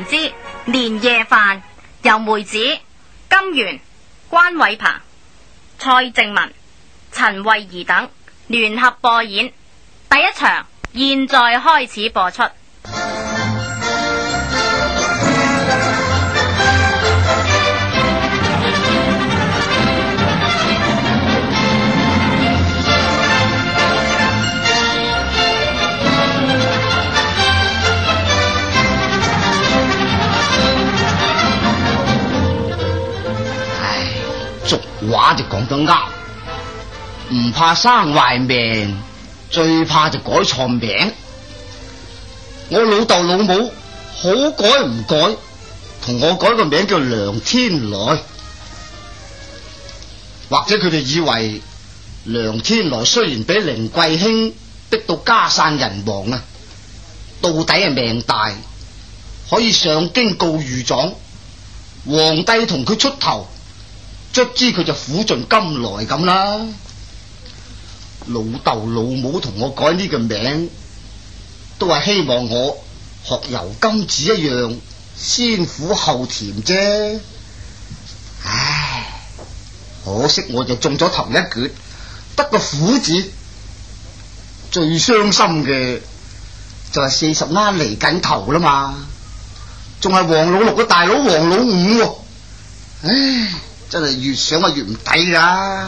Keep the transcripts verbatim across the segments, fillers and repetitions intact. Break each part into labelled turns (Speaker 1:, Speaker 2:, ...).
Speaker 1: 還之年夜飯，由梅子、金源、關偉鵬、蔡靜文、陳慧儀等聯合播演。第一場現在開始播出。
Speaker 2: 俗話就講得啱，唔怕生壞命，最怕就改錯名。我老豆老母好改唔改，同我改個名叫梁天來，或者佢哋以為梁天來雖然俾凌貴卿逼到家散人亡啊，到底係命大，可以上京告御狀，皇帝同佢出頭，卒之佢就苦盡甘來咁啦。老豆老母同我改呢個名，都係希望我學油金子一樣先苦後甜啫。唉，可惜我就中咗頭一橛，得個苦字。最傷心嘅就係四十啱嚟緊頭啦嘛，仲係黃老六嘅大佬黃老五喎。唉，真係越想啊越唔抵噶。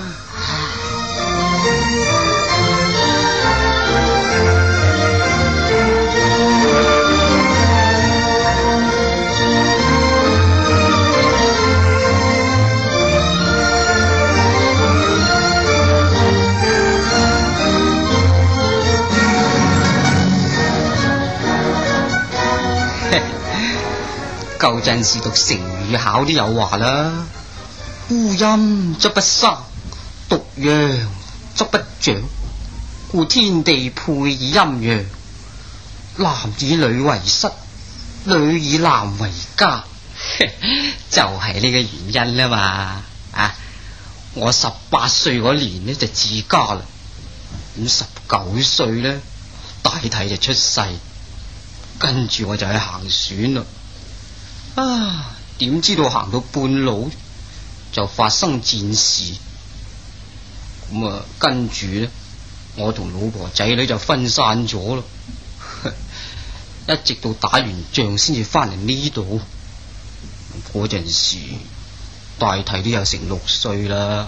Speaker 3: 舊陣時讀成語考都有話啦，烏陰則不生，獨陽則不長，故天地配以陰陽，男以女為室，女以男為家，就係呢個原因啦嘛。啊，我十八歲嗰年呢就自家啦，咁十九歲呢大體就出世，跟住我就去行船啦。啊！點知道行到半路就發生戰事，咁啊跟住呢，我同老婆仔女就分散咗咯，一直到打完仗先至翻嚟呢度。嗰陣時大體都有成六歲啦。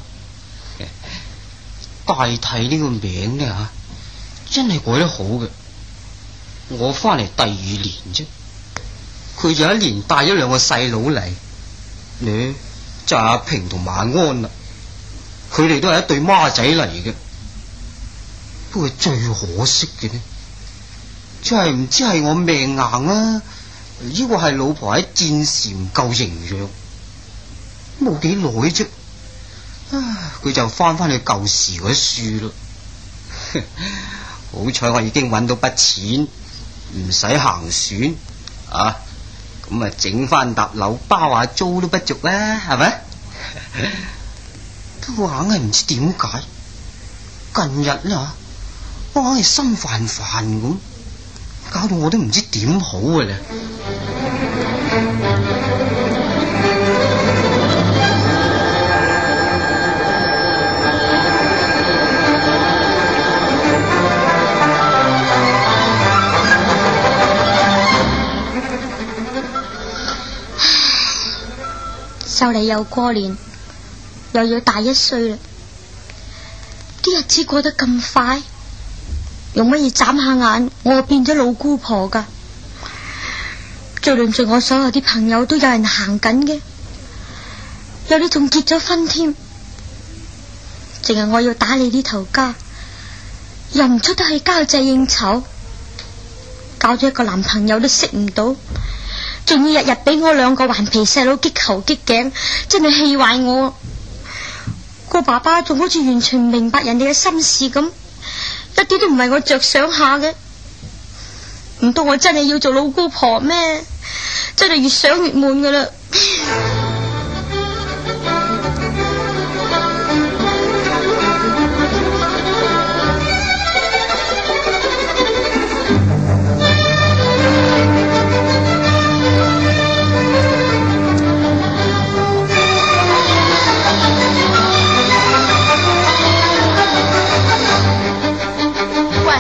Speaker 3: 大體呢個名呢吓，真係改得好嘅。我翻嚟第二年啫，佢就一年帶咗兩個細佬嚟，呢就阿平同馬安啦。佢哋都係一對孖仔嚟嘅。不過最可惜嘅呢，就係唔知係我命硬啊，呢個係老婆喺戰時唔夠營養，冇幾耐啫，啊佢就翻翻去舊時嗰樹咯。好彩我已經揾到筆錢，唔使行船啊！咁啊，整翻沓樓包下租都不足啦，係咪？不過硬係唔知點解，近日呢，我硬係心煩煩咁，搞到我都唔知點好嘅咧。
Speaker 4: 就嚟又過年，又要大一歲啦！啲日子過得咁快，用乜嘢眨下眼，我變咗老姑婆噶。最鄰住我所有啲朋友都有人行緊嘅，有啲仲結咗婚添。淨係我要打理呢頭家，又唔出得去交際應酬，搞咗一個男朋友都識唔到。仲要日日俾我兩個頑皮細佬激頭激頸，真係氣壞我。個爸爸仲好似完全唔明白人哋嘅心事咁，一啲都唔係我着想下嘅。唔通我真係要做老姑婆咩？真係越想越悶噶啦。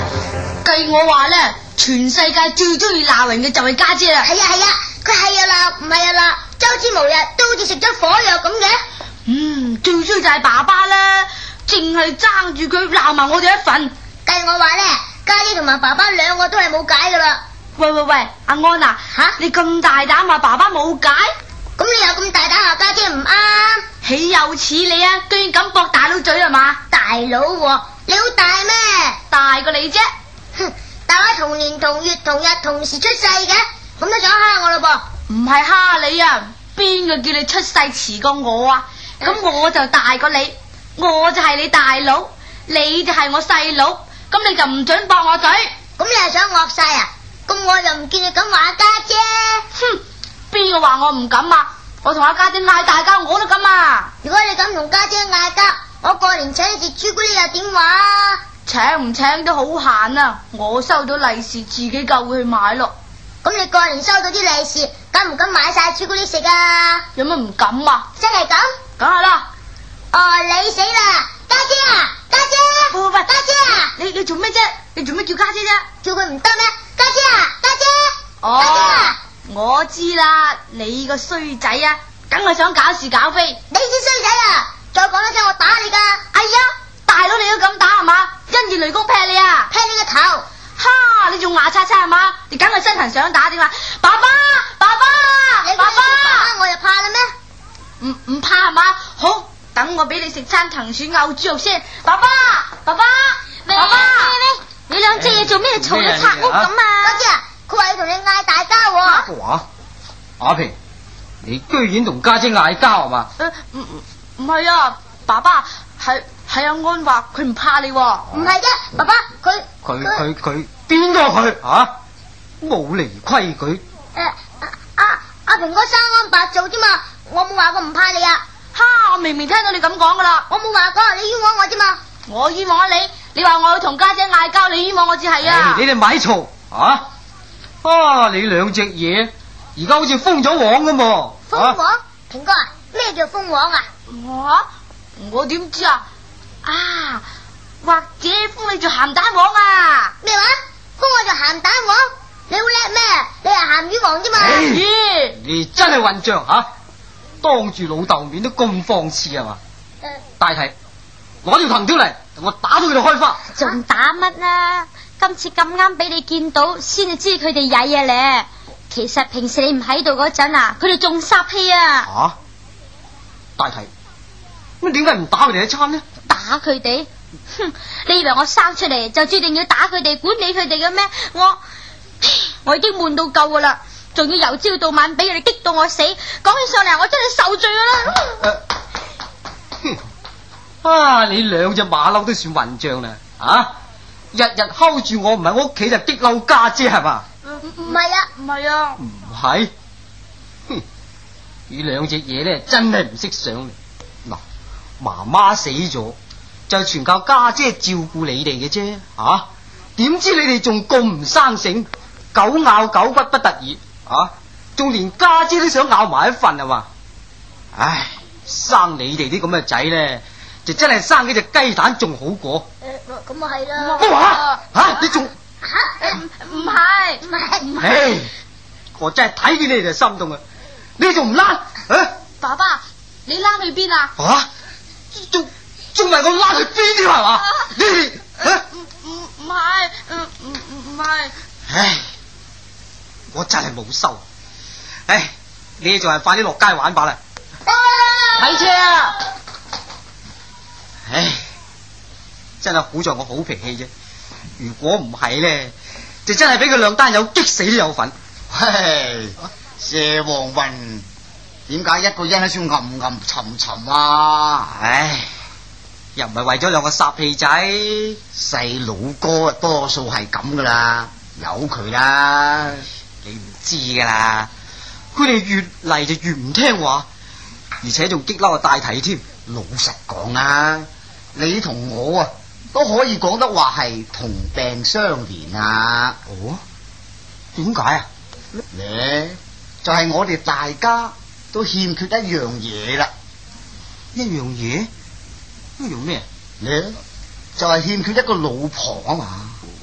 Speaker 4: 計我話咧，全世界最中意鬧人嘅就係家姐啦。
Speaker 5: 係啊係啊，佢係啊鬧，唔係啊鬧，周之無日都好似食咗火藥咁嘅。
Speaker 4: 嗯，最衰就係爸爸啦，淨係爭住佢鬧埋我哋一份。
Speaker 5: 計我話咧，家姐同埋爸爸兩個都係冇解噶啦。
Speaker 4: 喂喂喂，阿安啊，
Speaker 5: 吓
Speaker 4: 你咁大膽話爸爸冇解？
Speaker 5: 咁你又咁大膽話家姐唔啱？
Speaker 4: 豈有此理啊！居然敢駁大佬嘴係嘛？
Speaker 5: 大佬喎，你好大咩？
Speaker 4: 大過你啫！
Speaker 5: 哼，大家同年同月同日同時出世嘅，咁都想蝦我咯噃？
Speaker 4: 唔係蝦你啊，邊個叫你出世遲過我啊？咁我就大過你，我就係你大佬，你就係我細佬，咁你就唔准駁我嘴。
Speaker 5: 咁你係想惡晒啊？咁我又唔見你咁話家姐。
Speaker 4: 哼，邊個話我唔敢啊？我同阿家姐嗌大交我都敢啊！
Speaker 5: 如果你咁同家姐嗌交，我過年請你食朱古力又點話？
Speaker 4: 請唔請都好閒啊！我收到利是自己夠會去買咯。
Speaker 5: 咁你過年收到啲利是，敢唔敢買晒朱古力食啊？
Speaker 4: 有乜唔敢啊？
Speaker 5: 真係咁？
Speaker 4: 梗係啦。
Speaker 5: 哦，你死啦！家姐啊，家姐！
Speaker 4: 喂喂喂，
Speaker 5: 家姐啊！
Speaker 4: 你你做咩啫？你做咩叫家姐啫？
Speaker 5: 叫佢唔得咩？家姐啊，家姐！
Speaker 4: 哦，
Speaker 5: 家姐啊！
Speaker 4: 我知啦，你個衰仔啊，梗係想搞事搞非。
Speaker 5: 你先衰仔啊！再講多聲我打你噶！
Speaker 4: 哎呀，大佬你都咁打係嘛？因住雷公劈你啊！
Speaker 5: 劈你個頭！
Speaker 4: 哈！你仲牙擦擦係嘛？你梗係身痕想打點啊？爸爸，爸爸，
Speaker 5: 你
Speaker 4: 爸爸，
Speaker 5: 爸我又怕啦咩？
Speaker 4: 唔唔怕係嘛？好，等我俾你食餐藤鼠牛豬肉先。爸爸，爸爸，爸爸，
Speaker 5: 你兩隻嘢做咩嘈到拆屋咁啊？家姐啊，佢話要同你嗌大交喎。
Speaker 3: 哇！阿平，你居然同家姐嗌交係嘛？
Speaker 4: 誒，唔唔唔係啊，爸爸係係阿安話佢唔怕你喎。
Speaker 5: 唔係啫，爸爸佢
Speaker 3: 佢佢佢邊個佢啊？冇嚟規矩。
Speaker 5: 誒阿阿平哥生安白做啫嘛，我冇話過唔怕你啊。
Speaker 4: 哈！我明明聽到你咁講噶啦，
Speaker 5: 我冇話過，你冤枉我啫嘛。
Speaker 4: 我冤枉你，你話我要同家姐嗌交，你冤枉我至係啊！
Speaker 3: 你哋咪嘈啊！啊！你兩隻嘢而家好似封咗網咁喎。
Speaker 5: 封網？平哥啊，咩叫封網啊？
Speaker 4: 我我點知啊？啊，或者封你做鹹蛋黃啊？
Speaker 5: 咩話？封我做鹹蛋黃？你好叻咩？你係鹹魚王啫嘛？
Speaker 4: 咦！
Speaker 3: 你真係混賬吓！當住老豆面都咁放肆係嘛？
Speaker 5: 誒，
Speaker 3: 大體攞條藤條嚟，我打到佢哋開花。
Speaker 4: 仲打乜啊？今次咁啱俾你見到，先至知佢哋曳啊咧。其實平時你唔喺度嗰陣啊，佢哋仲煞氣啊！
Speaker 3: 吓，大體咁點解唔打佢哋一餐呢？
Speaker 4: 打佢哋？哼！你以為我生出嚟就注定要打佢哋、管理佢哋嘅咩？我我已經悶到夠噶啦，仲要由朝到晚俾佢哋激到我死。講起上嚟，我真係受罪噶啦！
Speaker 3: 哼！啊，你兩隻馬騮都算混賬啦！啊，日日睺住我唔喺屋企就激嬲家姐係嘛？
Speaker 5: 唔係啊，
Speaker 4: 唔係啊，
Speaker 3: 唔係，哼！呢兩隻嘢咧真係唔識上嚟。嗱，媽媽死咗就全靠家姐照顧你哋嘅啫，啊！點知你哋仲咁唔生性，狗咬狗骨不得已，啊！仲連家姐都想咬埋一份係嘛？唉，生你哋啲咁嘅仔咧，就真係生幾隻雞蛋仲好過。
Speaker 5: 誒，咁啊係啦。
Speaker 3: 乜話？吓，你仲
Speaker 5: 吓？
Speaker 4: 唔係
Speaker 5: 唔係唔係。
Speaker 3: 唉，我真係睇見你哋就心痛啊！你哋仲唔拉？啊！
Speaker 4: 爸爸，你拉去邊啊？
Speaker 3: 啊！仲仲問我拉去邊啲係嘛？你哋啊？
Speaker 4: 唔唔唔係，唔唔唔係。
Speaker 3: 唉，我真係冇收。唉，你哋仲係快啲落街玩吧啦！
Speaker 4: 睇車啊！
Speaker 3: 唉，真係好在我好脾氣啫。如果唔係咧，就真係俾佢兩單友激死都有份。
Speaker 2: 嘿，蛇王雲，點解一個人喺處暗暗沉沉啊？
Speaker 3: 唉，又唔係為咗兩個霎氣仔，
Speaker 2: 細佬哥多數係咁噶啦，由佢啦。
Speaker 3: 你唔知噶啦。佢哋越嚟就越唔聽話，而且仲激嬲個大體添。
Speaker 2: 老實講啊，你同我啊都可以講得話係同病相憐啊。
Speaker 3: 哦，點解啊？
Speaker 2: 咧就係、是、我哋大家都欠缺一樣嘢啦。
Speaker 3: 一樣嘢？一樣咩？
Speaker 2: 咧就係、是、欠缺一個老婆啊嘛。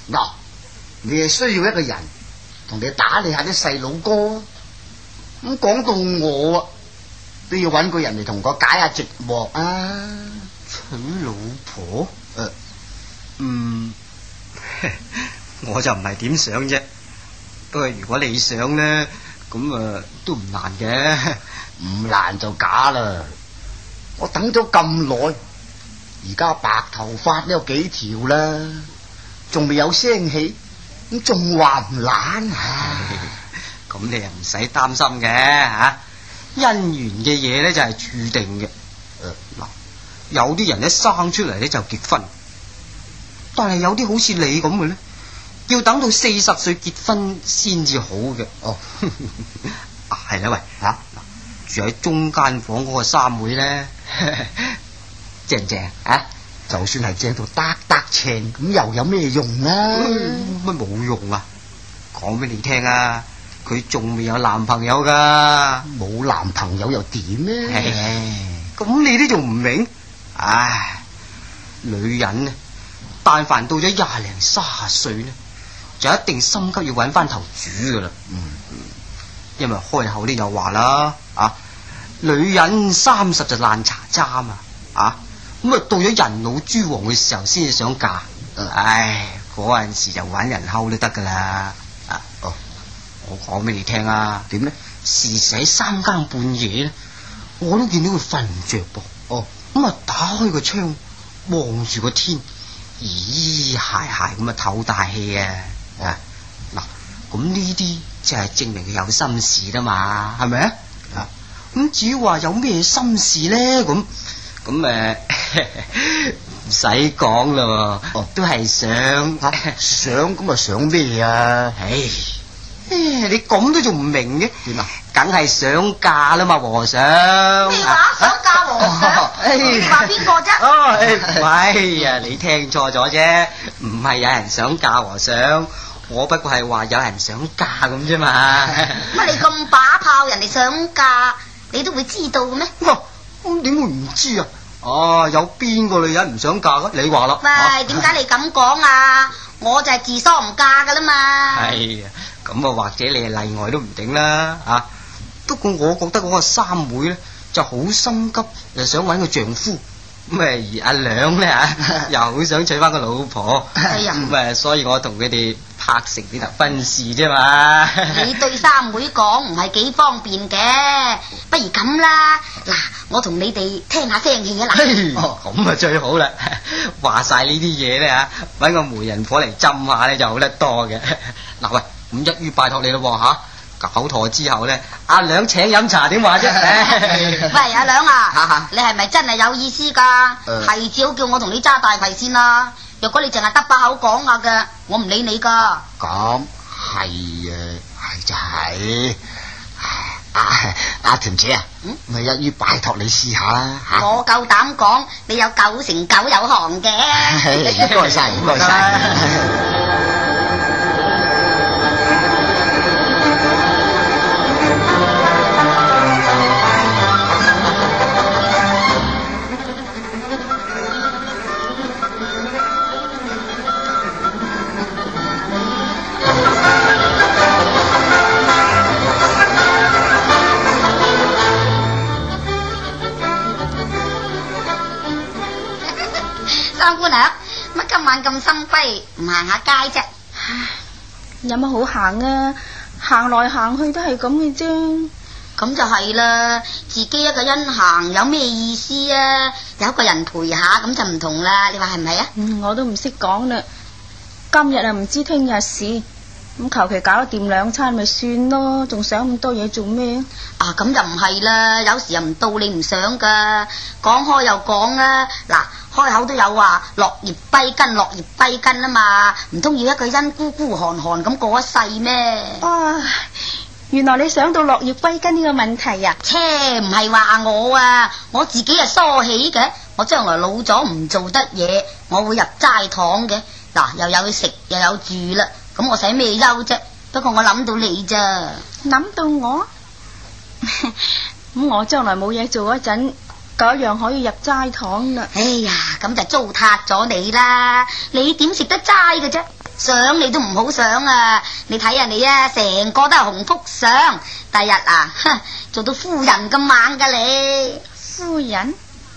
Speaker 2: 嗱，你係需要一個人同你打理下啲細佬哥。咁講到我啊，都要搵個人嚟同我解下寂寞啊！
Speaker 3: 娶老婆？
Speaker 2: 誒、呃，
Speaker 3: 嗯，我就唔係點想啫。不過如果你想咧，咁啊都唔難嘅。
Speaker 2: 唔難就假啦。我等咗咁耐，而家白頭髮都有幾條啦，仲未有聲氣，咁仲話唔懶啊？
Speaker 3: 咁你又唔使擔心嘅吓，姻緣嘅嘢咧就係注定嘅。誒、呃，嗱，有啲人一生出嚟咧就結婚，但係有啲好似你咁嘅咧，要等到四十歲結婚先至好嘅。
Speaker 2: 哦，
Speaker 3: 啊係啦，喂吓，嗱、啊，住喺中間房嗰個三妹咧，正唔正啊？
Speaker 2: 就算係正到得得稱，咁又有咩用啊？
Speaker 3: 乜冇、嗯、用啊？講俾你聽啊！佢仲未有男朋友噶，
Speaker 2: 冇男朋友又點呢？
Speaker 3: 咁你都仲唔明？唉，女人呢，但凡到咗廿零卅歲呢，就一定心急要搵翻頭主噶啦。嗯，因為開口呢又話啦，啊，女人三十就爛茶渣嘛，啊，咁啊到咗人老珠黃嘅時候先至想嫁。嗯、唉，嗰陣時就搵人溝都得噶啦。啊，哦。我講俾你聽啊，點咧？時時喺三更半夜咧，我都見到佢瞓唔着噃。哦，咁啊打開個窗，望住個天，咦咦鞋鞋咁啊唞大氣啊！啊，嗱，咁呢啲就係證明佢有心事啦嘛，係咪啊？啊，咁至於話有咩心事咧？咁咁誒，唔使講咯，哦，都係想、啊、
Speaker 2: 想咁啊想咩啊？
Speaker 3: 唉。你咁都仲唔明嘅？點啊？梗係想嫁啦嘛，和尚。
Speaker 5: 咩話？想嫁和尚？你話邊個啫？
Speaker 3: 哦，唔係啊，你聽錯咗啫，唔係有人想嫁和尚，我不過係話有人想嫁咁啫嘛。
Speaker 5: 乜你咁把炮，人哋想嫁，你都會知道嘅咩？
Speaker 3: 咁點會唔知啊？哦，有邊個女人唔想嫁噶？你話啦。
Speaker 5: 喂，點解你咁講啊？我就係自梳唔嫁噶啦嘛。係啊。
Speaker 3: 咁啊，或者你係例外都唔定啦，啊！不過我覺得嗰個三妹咧就好心急，又想搵個丈夫，咁啊而阿兩咧吓又好想娶翻個老婆，咁啊所以我同佢哋拍成呢頭婚事啫嘛。
Speaker 5: 你對三妹講唔係幾方便嘅，不如咁啦，嗱，我同你哋聽下聲氣啊嗱。
Speaker 3: 哦，咁啊最好啦，話晒呢啲嘢咧吓，搵個媒人婆嚟斟下咧就好得多嘅。嗱喂。咁一於拜託你咯吓，搞妥之後咧，阿兩請飲茶點話啫？
Speaker 5: 喂，阿兩啊，你係咪真係有意思噶？係只好叫我同你揸大葵先啦。若果你淨係得把口講下嘅，我唔理你噶。
Speaker 2: 咁係啊，係就係。阿阿甜姐啊，咪一於拜託你試下啦。
Speaker 5: 我夠膽講，你有九成九有行嘅。
Speaker 2: 唔該晒，唔該晒。
Speaker 5: 三姑娘，乜今晚咁心灰，唔行下街啫？
Speaker 4: 有乜好行啊？行來行去都係咁嘅啫。
Speaker 5: 咁就係啦，自己一個人行有咩意思啊？有個人陪下咁就唔同啦，你話係唔係啊？
Speaker 4: 嗯，我都唔識講啦。今日啊唔知聽日事，咁求其搞掂兩餐咪算咯，仲想咁多嘢做咩？
Speaker 5: 啊，咁就唔係啦，有時又唔到你唔想噶，講開又講啊，嗱。開口都有話落葉歸根，落葉歸根啊嘛，唔通要一個人孤孤寒寒咁過一世咩？
Speaker 4: 啊，原來你想到落葉歸根呢個問題啊？
Speaker 5: 切，唔係話我啊，我自己係梳起嘅，我將來老咗唔做得嘢，我會入齋堂嘅，嗱又有食又有住啦，咁我使咩憂啫？不過我諗到你咋？
Speaker 4: 諗到我？咁我將來冇嘢做嗰陣。嗰樣可以入齋堂啦。
Speaker 5: 哎呀，咁就糟蹋咗你啦！你點食得齋嘅啫？ 想你都唔好想啊！你睇下你啊，成個都係紅福相，第日啊，做到夫人咁猛噶你。
Speaker 4: 夫人？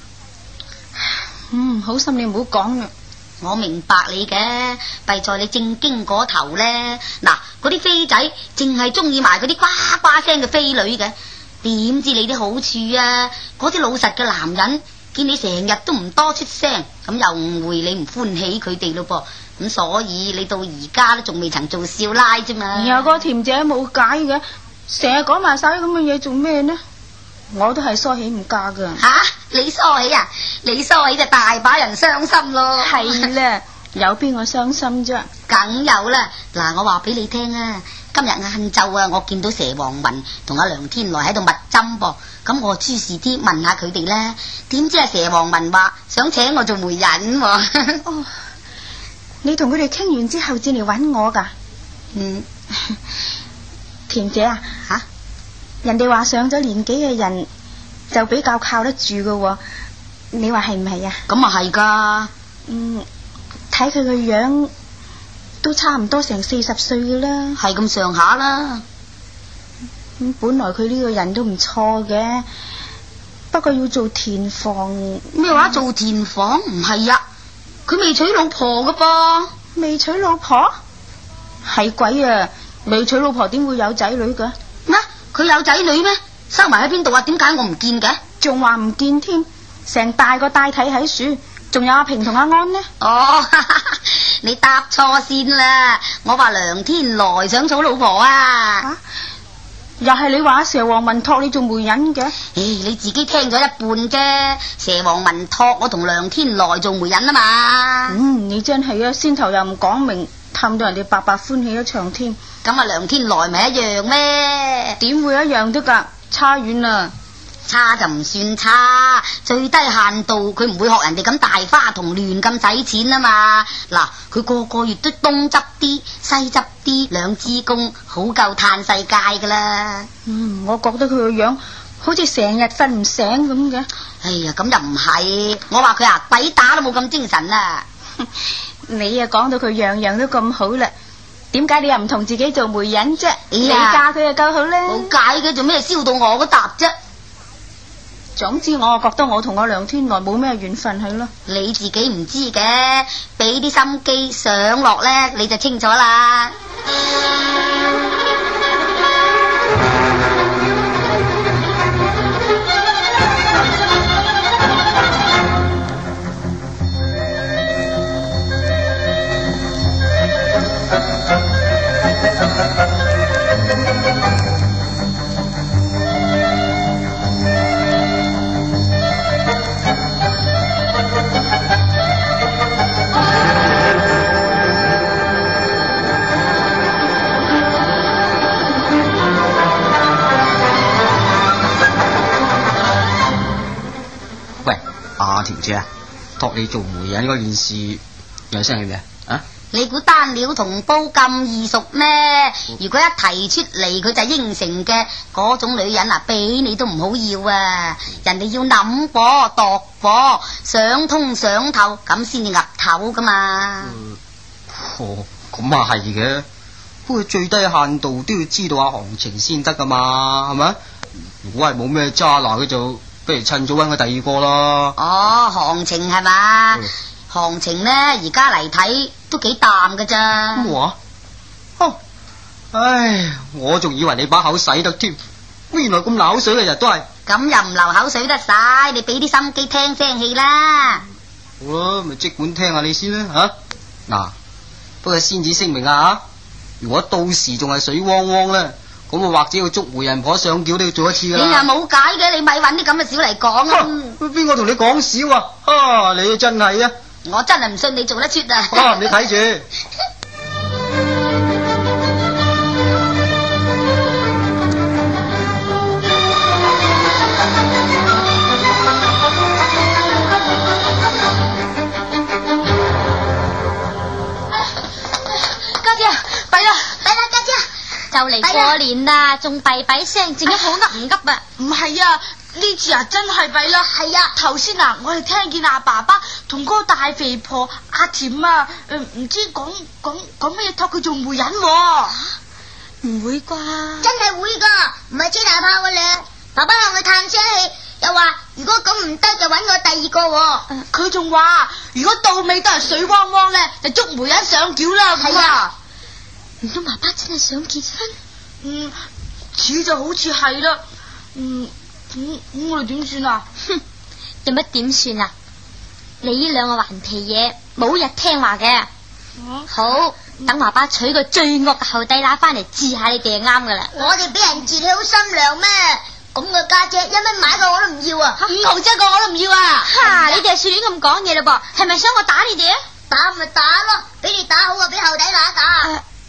Speaker 4: 嗯，好心你唔好講啦。
Speaker 5: 我明白你嘅，弊在你正經嗰頭呢。嗱，嗰啲飛仔淨係中意埋嗰啲呱呱聲嘅飛女嘅，點知你啲好處啊？嗰啲老實嘅男人見你成日都唔多出聲，咁又誤會你唔歡喜佢哋咯噃，咁所以你到而家都仲未曾做少奶啫嘛。
Speaker 4: 然後個甜姐冇解嘅，成日講埋晒啲咁嘅嘢做咩呢？我都係梳起唔嫁噶。
Speaker 5: 吓、啊，你梳起啊？你梳起就大把人傷心咯。
Speaker 4: 係啦，有邊個傷心啫？
Speaker 5: 梗有啦。嗱，我話俾你聽啊，今日晏晝啊，我見到蛇王文同阿梁天來喺度密針噃，咁我諸事啲問下佢哋咧，點知阿蛇王文話想請我做媒人喎。
Speaker 4: 哦，你同佢哋傾完之後至嚟搵我噶？
Speaker 5: 嗯，
Speaker 4: 甜姐啊，
Speaker 5: 吓、啊？
Speaker 4: 人哋話上咗年紀嘅人就比較靠得住噶，你話係唔係啊？
Speaker 5: 咁啊係噶。
Speaker 4: 嗯，睇佢個樣都差唔多成四十歲噶啦。
Speaker 5: 係咁上下啦。
Speaker 4: 咁本來佢呢個人都唔錯嘅，不過要做田房。
Speaker 5: 咩話做田房？唔係啊，佢未娶老婆噶噃。
Speaker 4: 未娶老婆？係鬼啊！未娶老婆點會有仔女噶？
Speaker 5: 咩？佢有仔女咩？收埋喺邊度啊？點解我唔見嘅？
Speaker 4: 仲話唔見添，成大個大體喺樹，仲有阿平同阿安呢？
Speaker 5: 哦，哈哈，你答錯線啦！我話梁天來想娶老婆啊！
Speaker 4: 啊，又係你話蛇王文託你做媒人嘅？
Speaker 5: 唉，你自己聽咗一半啫。蛇王文託我同梁天來做媒人啊嘛。
Speaker 4: 嗯，你真係啊，先頭又唔講明，氹到人哋白白歡喜一場添。
Speaker 5: 咁啊，梁天來咪一樣咩？
Speaker 4: 點會一樣得噶？差遠啦。
Speaker 5: 差就唔算差，最低限度佢唔會學人哋咁大花同亂咁使錢啊嘛。嗱，佢個個月都東執啲西執啲，兩支公好夠嘆世界噶啦。
Speaker 4: 嗯，我覺得佢個樣好似成日瞓唔醒咁嘅。
Speaker 5: 哎呀，咁又唔係，我話佢啊，鬼打都冇咁精神啊。
Speaker 4: 你啊講到佢樣樣都咁好啦，點解你又唔同自己做媒人啫？
Speaker 5: 哎呀，
Speaker 4: 你嫁佢就夠好啦。
Speaker 5: 冇解嘅，做咩燒到我嗰笪啫？
Speaker 4: 總之我覺得我同阿梁天來冇咩緣分係咯。
Speaker 5: 你自己唔知嘅，俾啲心機上落咧，你就清楚啦。
Speaker 3: 阿條姐啊，託你做媒人嗰件事有聲係咩啊？
Speaker 5: 你估單料同煲咁易熟咩？如果一提出嚟佢就應承嘅嗰種女人啊，俾你都唔好要啊！人哋要諗過度過，想通想透咁先至岌頭噶嘛。
Speaker 3: 嗯、哦，咁啊係嘅，不過最低限度都要知道下行情先得噶嘛，係咪？如果係冇咩渣拿，佢就不如趁早搵個第二個啦。
Speaker 5: 哦，行情係嘛？
Speaker 3: 嗯、
Speaker 5: 行情呢，而家嚟睇都幾淡噶咋。
Speaker 3: 咁話？哦，唉，我仲以為你把口使得添，原來咁流水嘅人都係。
Speaker 5: 咁又唔流口水得晒，你俾啲心機聽聲氣啦。
Speaker 3: 好啦，咪即管聽下你先啦吓。嗱、啊，不過先至聲明啊，如果到時仲係水汪汪咧，咁我或者要捉媒人婆上轎都要做一次噶啦。
Speaker 5: 你又冇解嘅，你咪搵啲咁嘅小嚟講啊！
Speaker 3: 邊個同你講笑啊？啊，你真係啊！
Speaker 5: 我真係唔信你做得出啊！
Speaker 3: 啊，你睇住。
Speaker 1: 就嚟過年啦，仲弊弊聲，自己好噏唔噏啊！
Speaker 6: 唔係啊，呢次啊真係弊啦。係啊，頭先啊，我哋聽見阿爸爸
Speaker 4: 同嗰個大肥婆阿甜啊，誒、唔知講講講咩託佢做媒人喎。唔會啩？
Speaker 5: 真係會噶，唔係車大炮嘅咧。爸爸向佢嘆聲氣，又話如果咁唔得就揾我第二個喎。
Speaker 4: 佢仲話如果到尾都係水汪汪咧，就捉媒人上轎啦。係啊，
Speaker 5: 唔通爸爸真係想結婚？
Speaker 4: 嗯，似就好似係啦。嗯，咁咁我哋點算啊？
Speaker 6: 哼，有乜點算啊？你呢兩個頑皮嘢冇日聽話嘅。
Speaker 4: 啊、
Speaker 6: 好，等爸爸娶個最惡嘅後弟乸翻嚟治下你哋就啱噶啦。
Speaker 5: 我哋俾人治你好心涼咩？咁嘅家姐一蚊買個我都唔要啊，
Speaker 4: 五毫子一個我都唔要啊！
Speaker 6: 哈，你哋係亂咁講嘢嘞噃，係咪想我打你哋啊？
Speaker 5: 打咪打咯，俾你打好啊，俾後底乸打。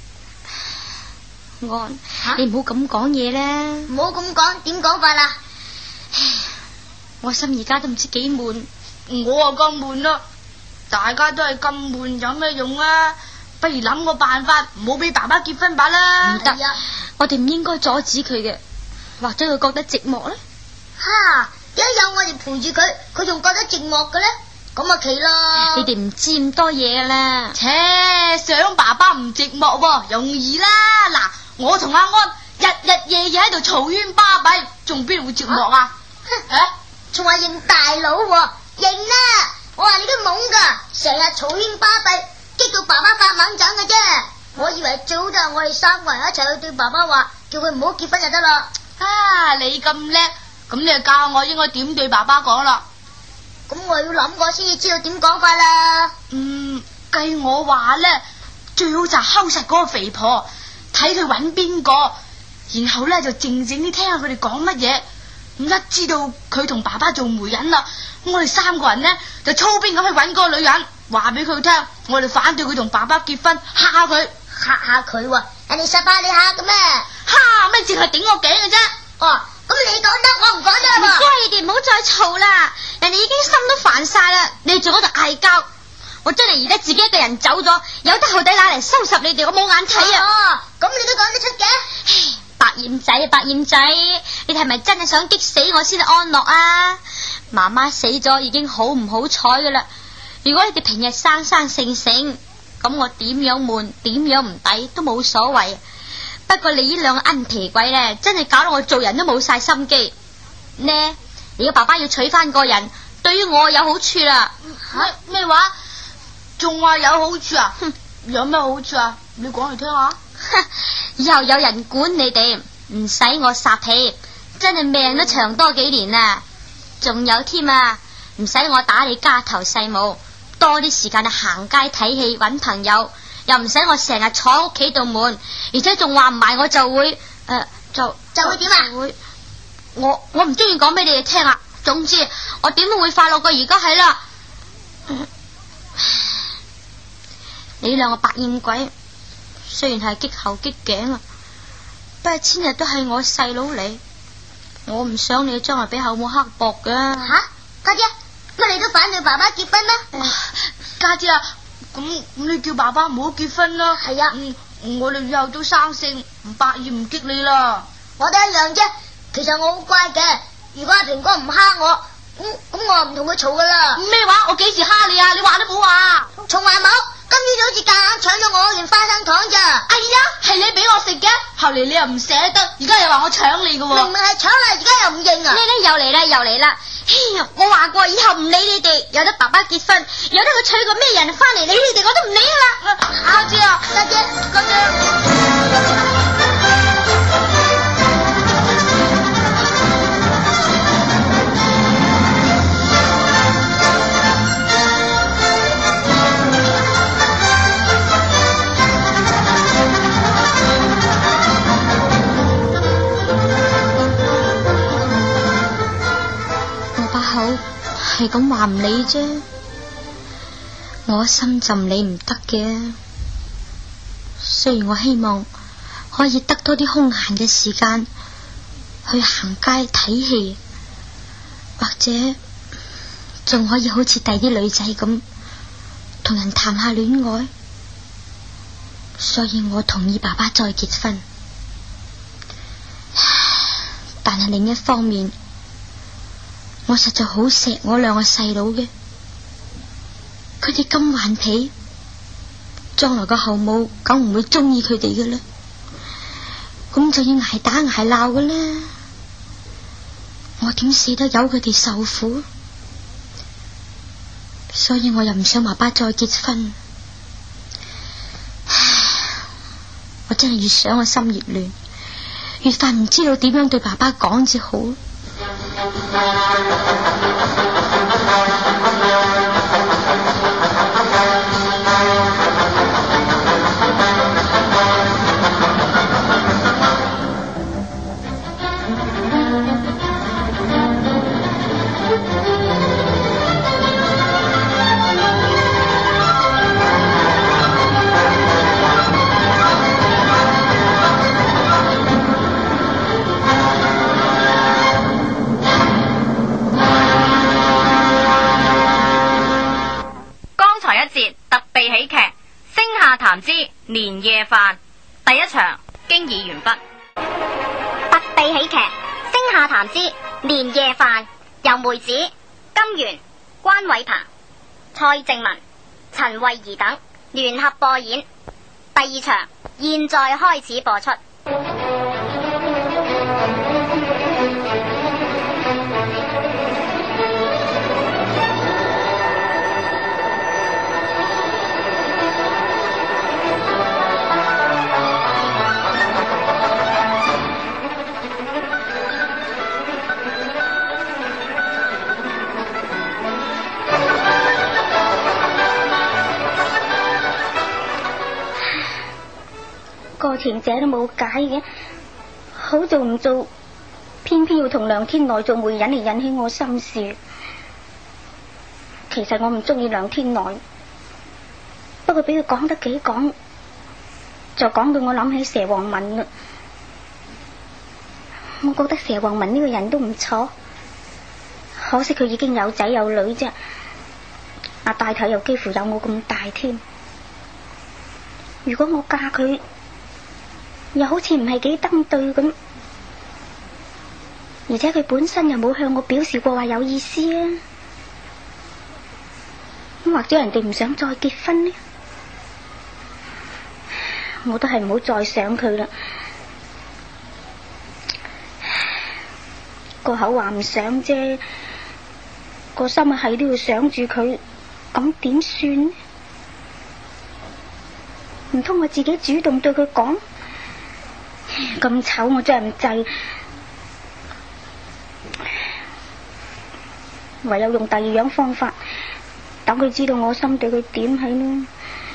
Speaker 6: 安，你唔好咁講嘢啦。
Speaker 5: 唔好咁講，點講法啊？
Speaker 6: 我心而家都唔知幾悶。
Speaker 4: 我啊咁悶啦，大家都係咁悶，有咩用啊？不如諗個辦法，唔好俾爸爸結婚吧啦。
Speaker 6: 唔得，
Speaker 5: 係啊
Speaker 6: 我哋唔應該阻止佢嘅，或者佢覺得寂寞咧。
Speaker 5: 哈，點解有我哋陪住佢，佢仲覺得寂寞嘅咧？咁啊奇咯！
Speaker 6: 你哋唔知咁多嘢噶啦。
Speaker 4: 切，想爸爸唔寂寞喎，容易啦。嗱，我同阿安日日夜夜喺度嘈喧巴閉，仲邊會寂寞啊？
Speaker 5: 哼，仲話認大佬喎，認啦！我話你都懵噶，成日嘈喧巴閉，激到爸爸發猛陣嘅啫。我以為最好就係我哋三個人一齊去對爸爸話，叫佢唔好結婚就得啦。
Speaker 4: 啊，你咁叻，咁你就教我應該點對爸爸講啦。
Speaker 5: 咁我要諗過先至知道點講法啦。
Speaker 4: 嗯，計我話咧，最好就係睺實嗰個肥婆，睇佢揾邊個，然後咧就靜靜啲聽下佢哋講乜嘢。咁一知道佢同爸爸做媒人啦，咁我哋三個人咧就操兵咁去揾嗰個女人，話俾佢聽，我哋反對佢同爸爸結婚，嚇下佢，
Speaker 5: 嚇下佢喎，人哋實怕你嚇嘅咩？
Speaker 4: 嚇咩淨係頂我頸嘅啫。
Speaker 5: 哦，咁你講得，我唔講得
Speaker 6: 唔該，你哋唔好再嘈啦，人哋已經心都煩晒啦，你哋仲喺度嗌交，我真係而家自己一個人走咗，有得後底乸嚟收拾你哋，我冇眼睇啊！
Speaker 5: 哦，咁你都講得出嘅？
Speaker 6: 唉，白燕仔啊，白燕仔，你哋係咪真係想激死我先至安樂啊？媽媽死咗已經好唔好彩噶啦，如果你哋平日生生性性，咁我點樣悶點樣唔抵都冇所謂。不過你呢兩個恩皮鬼咧，真係搞到我做人都冇晒心機。呢，你個爸爸要娶翻個人，對於我有好處啦。
Speaker 4: 咩咩話？仲話有好處啊？哼，有咩好處啊？你講嚟聽下。
Speaker 6: 以後有人管你哋，唔使我撒氣，真係命都長多幾年啊！仲有添啊，唔使我打你家頭細務，多啲時間去行街睇戲搵朋友，又唔使我成日坐喺屋企度悶，而且仲話唔埋我就會誒、呃、就
Speaker 5: 就會點啊？
Speaker 6: 會我我唔中意講俾你哋聽啊！總之我點都會快樂過而家係啦。你兩個白燕鬼，雖然係激後激頸啊，不過千日都係我細佬嚟，我唔想你將來俾後母刻薄噶。
Speaker 5: 吓，家姐，乜你都反對爸爸結婚咩？
Speaker 4: 家姐啊，咁咁你叫爸爸唔好結婚啦。
Speaker 5: 係啊，
Speaker 4: 嗯，我哋以後都生性，唔百厭唔激你啦。
Speaker 5: 我都一樣啫。其實我好乖嘅，如果阿平哥唔蝦我，咁咁我唔同佢嘈噶啦。
Speaker 4: 咩話？我幾時蝦你啊？你話都冇話。
Speaker 5: 從來冇。今朝就好似夾硬搶咗我件花生糖咋？
Speaker 4: 哎呀，係你俾我食嘅，後嚟你又唔捨得，而家又話我搶你嘅喎。
Speaker 5: 明明係搶啦，而家又唔認啊！
Speaker 6: 呢呢又嚟啦又嚟啦！哎呀，我話過以後唔理你哋，有得爸爸結婚，有得佢娶個咩人翻嚟理你哋，我都唔理啦。
Speaker 4: 家姐啊，
Speaker 5: 家姐，
Speaker 4: 家姐。
Speaker 6: 係咁話唔理啫，我心就唔理唔得嘅。雖然我希望可以得多啲空閒嘅時間去行街睇戲，或者仲可以好似第啲女仔咁同人談下戀愛，所以我同意爸爸再結婚。但係另一方面，我實在好錫我兩個細佬嘅， 佢哋咁頑皮，將來個後母梗唔會中意佢哋嘅啦，咁就要挨打挨鬧嘅啦。我點捨得由佢哋受苦？所以我又唔想爸爸再結婚。我真係越想我心越亂，越發唔知道點樣對爸爸講至好。
Speaker 1: 之年夜飯第一場經已完畢。
Speaker 7: 特備喜劇《星下談之年夜飯》，由梅子、金元、關偉鵬、蔡靜文、陳慧儀等聯合播演。第二場現在開始播出。
Speaker 4: 個田姐都冇解嘅，好做唔做，偏偏要同梁天來做媒人嚟引起我心事。其實我唔中意梁天來，不過俾佢講得幾講，就講到我諗起佘王文啦。我覺得佘王文呢個人都唔錯，可惜佢已經有仔有女啫，阿大頭又幾乎有我咁大添。如果我嫁佢，又好似唔係幾登對咁，而且佢本身又冇向我表示過話有意思啊。咁或者人哋唔想再結婚呢？我都係唔好再想佢啦。個口話唔想啫，個心啊係都要想住佢，咁點算呢？唔通我自己主動對佢講？咁醜我真係唔制，唯有用第二樣方法，等佢知道我心對佢點係咯。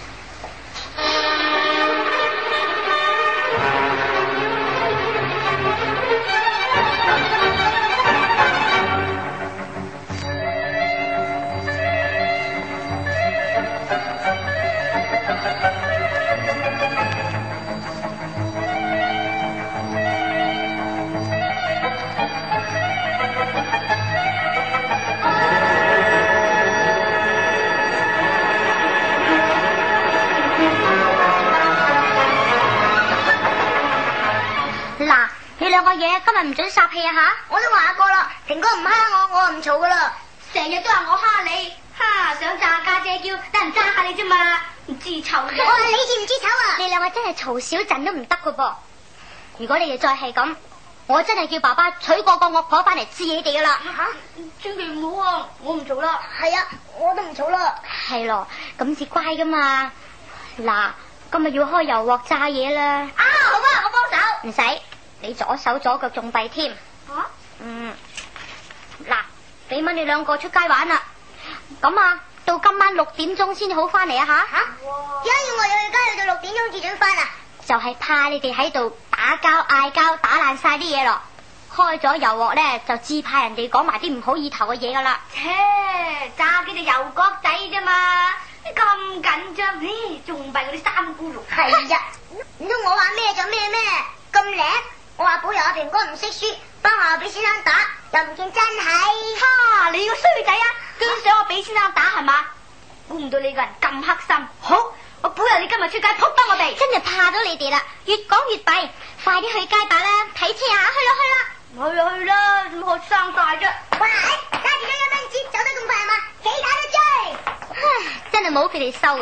Speaker 7: 今日唔准撒氣啊吓！我都話過啦，平哥唔蝦我，我唔嘈噶啦。成日都話我蝦你，哈想詐家姐叫，得人揸下你啫嘛，唔知醜嘅。我話你知唔知醜啊？你兩個真係嘈少陣都唔得噶噃。如果你哋再係咁，我真係叫爸爸娶個個惡婆翻嚟治你哋噶啦。吓、啊，千祈唔好啊！我唔嘈啦。係啊，我都唔嘈啦。係咯，咁至乖噶嘛。嗱，今日要開油鑊炸嘢啦。啊，好啊，我幫手。唔使。你左手左腳仲弊添，啊、嗯，嗱，俾蚊你兩個出街玩啦，咁啊，到今晚六點鐘先好翻嚟啊吓，吓，點解要我哋去街去到六點鐘至准翻啊？就係怕你哋喺度打交嗌交，打爛晒啲嘢咯。開咗油鑊咧，就只怕人哋講埋啲唔好意頭嘅嘢噶啦。切，炸幾隻油角仔啫嘛，咁緊張，唉，仲弊嗰啲三姑六婆。係呀，唔通我話咩就咩咩，咁叻？我話保佑阿平哥唔識輸，幫我俾先生打，又唔見真係。哈！你個衰仔啊，居想我俾先生打係嘛？估唔到你個人咁黑心。好，我保佑你今日出街撲得我哋。真係怕咗你哋啦，越講越弊。快啲去街吧啦，睇車啊！去啦去啦，去啦去啦，點學生大啫？喂，揸住張一蚊紙走得咁快係嘛？幾打都追。唉， 真係冇佢哋收嘅。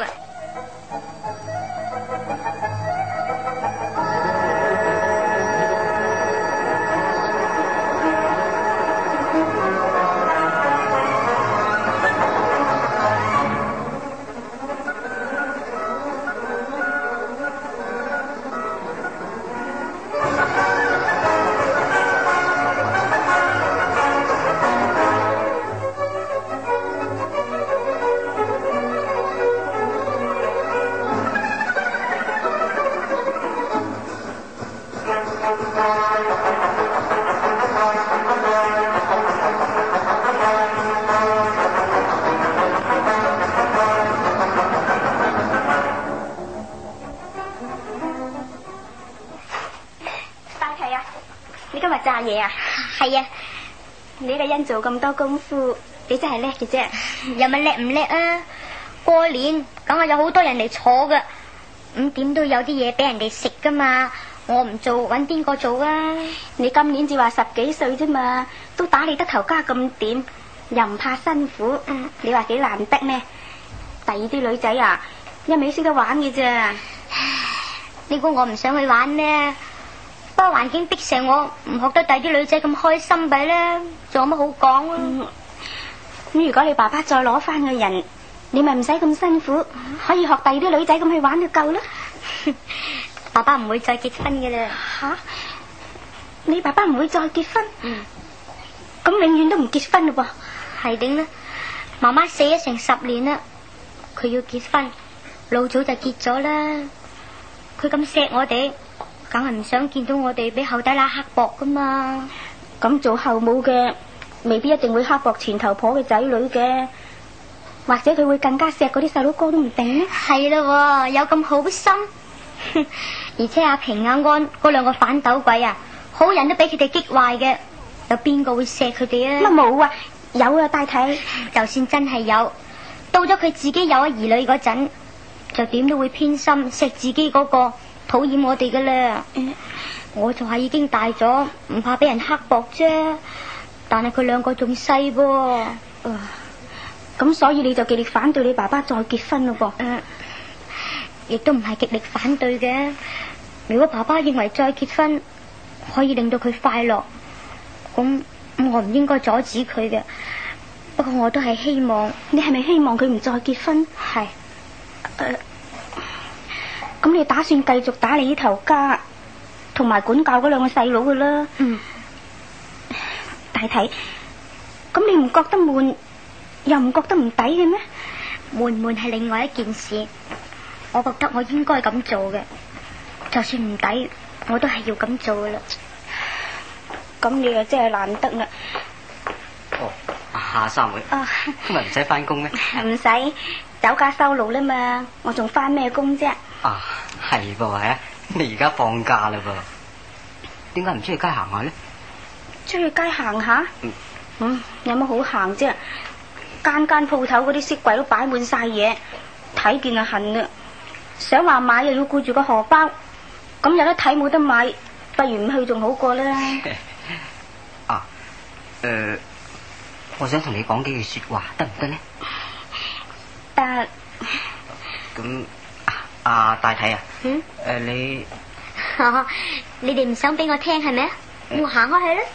Speaker 8: 炸嘢啊！
Speaker 7: 係啊，
Speaker 8: 你一個人做咁多功夫，你真係叻嘅啫。
Speaker 7: 有乜叻唔叻啊？過年梗係有好多人嚟坐噶，咁點都有啲嘢俾人哋食噶嘛。我唔做，搵邊個做啊？
Speaker 8: 你今年至話十幾歲啫嘛，都打理得頭家咁掂，又唔怕辛苦，嗯、你話幾難得咩？第二啲女仔啊，一味識得玩嘅啫。
Speaker 7: 你估我唔想去玩咩？不過環境逼成我唔學得第啲女仔咁開心咪咧，仲有乜好講啊？
Speaker 8: 咁、嗯、如果你爸爸再攞翻個人，你咪唔使咁辛苦，可以學第二啲女仔咁去玩就夠啦。
Speaker 7: 爸爸唔會再結婚嘅啦。
Speaker 8: 吓？你爸爸唔會再結婚？
Speaker 7: 嗯。
Speaker 8: 咁永遠都唔結婚嘞噃？
Speaker 7: 係點呢？媽媽死咗成十年啦，佢要結婚，老早就結咗啦。佢咁錫我哋，梗係唔想見到我哋俾後底乸刻薄噶嘛。
Speaker 8: 咁做後母嘅未必一定會刻薄前頭婆嘅仔女嘅，或者佢會更加錫嗰啲細佬哥都唔定咧。
Speaker 7: 係啦，有咁好心。而且阿平阿安嗰兩個反斗鬼啊，好人都俾佢哋激壞嘅，有邊個會錫佢哋啊？
Speaker 8: 乜冇啊？有啊，大體。
Speaker 7: 就算真係有，到咗佢自己有咗兒女嗰陣，就點都會偏心錫自己嗰個，討厭我哋噶啦。嗯、我就係已經大咗，唔怕俾人刻薄啫。但係佢兩個仲細噃。
Speaker 8: 咁、呃、所以你就極力反對你爸爸再結婚咯噃？
Speaker 7: 嗯，亦都唔係極力反對嘅。如果爸爸認為再結婚可以令到佢快樂，咁我唔應該阻止佢嘅。不過我都係希望。
Speaker 8: 你係咪希望佢唔再結婚？
Speaker 7: 係。
Speaker 8: 誒，咁你打算繼續打理呢頭家，同埋管教嗰兩個細佬噶啦？
Speaker 7: 嗯。
Speaker 8: 大體，咁你唔覺得悶，又唔覺得唔抵嘅咩？
Speaker 7: 悶唔悶係另外一件事。我覺得我應該咁做嘅，就算唔抵，我都係要咁做噶啦。
Speaker 8: 咁你又真係難得啦。
Speaker 3: 哦，阿三妹，
Speaker 8: 啊，
Speaker 3: 今日唔使翻工咩？
Speaker 8: 唔使，酒家收爐啦嘛，我仲翻咩工啫？
Speaker 3: 啊，係噃，係啊，你而家放假啦噃，點解唔出去街行下咧？
Speaker 8: 出去街行下？
Speaker 3: 嗯，
Speaker 8: 嗯，有乜好行啫？間間鋪頭嗰啲飾櫃都擺滿晒嘢，睇見就恨啦。想話買又要顧住個荷包，咁有得睇冇得買，不如唔去仲好過啦。
Speaker 3: 啊，誒、呃，我想同你講幾句說話，得唔得呢？
Speaker 8: 得。
Speaker 3: 咁，阿大體啊，
Speaker 7: 嗯，誒、
Speaker 3: 呃、你，
Speaker 7: 哦、你哋唔想俾我聽係咪？我行開去啦。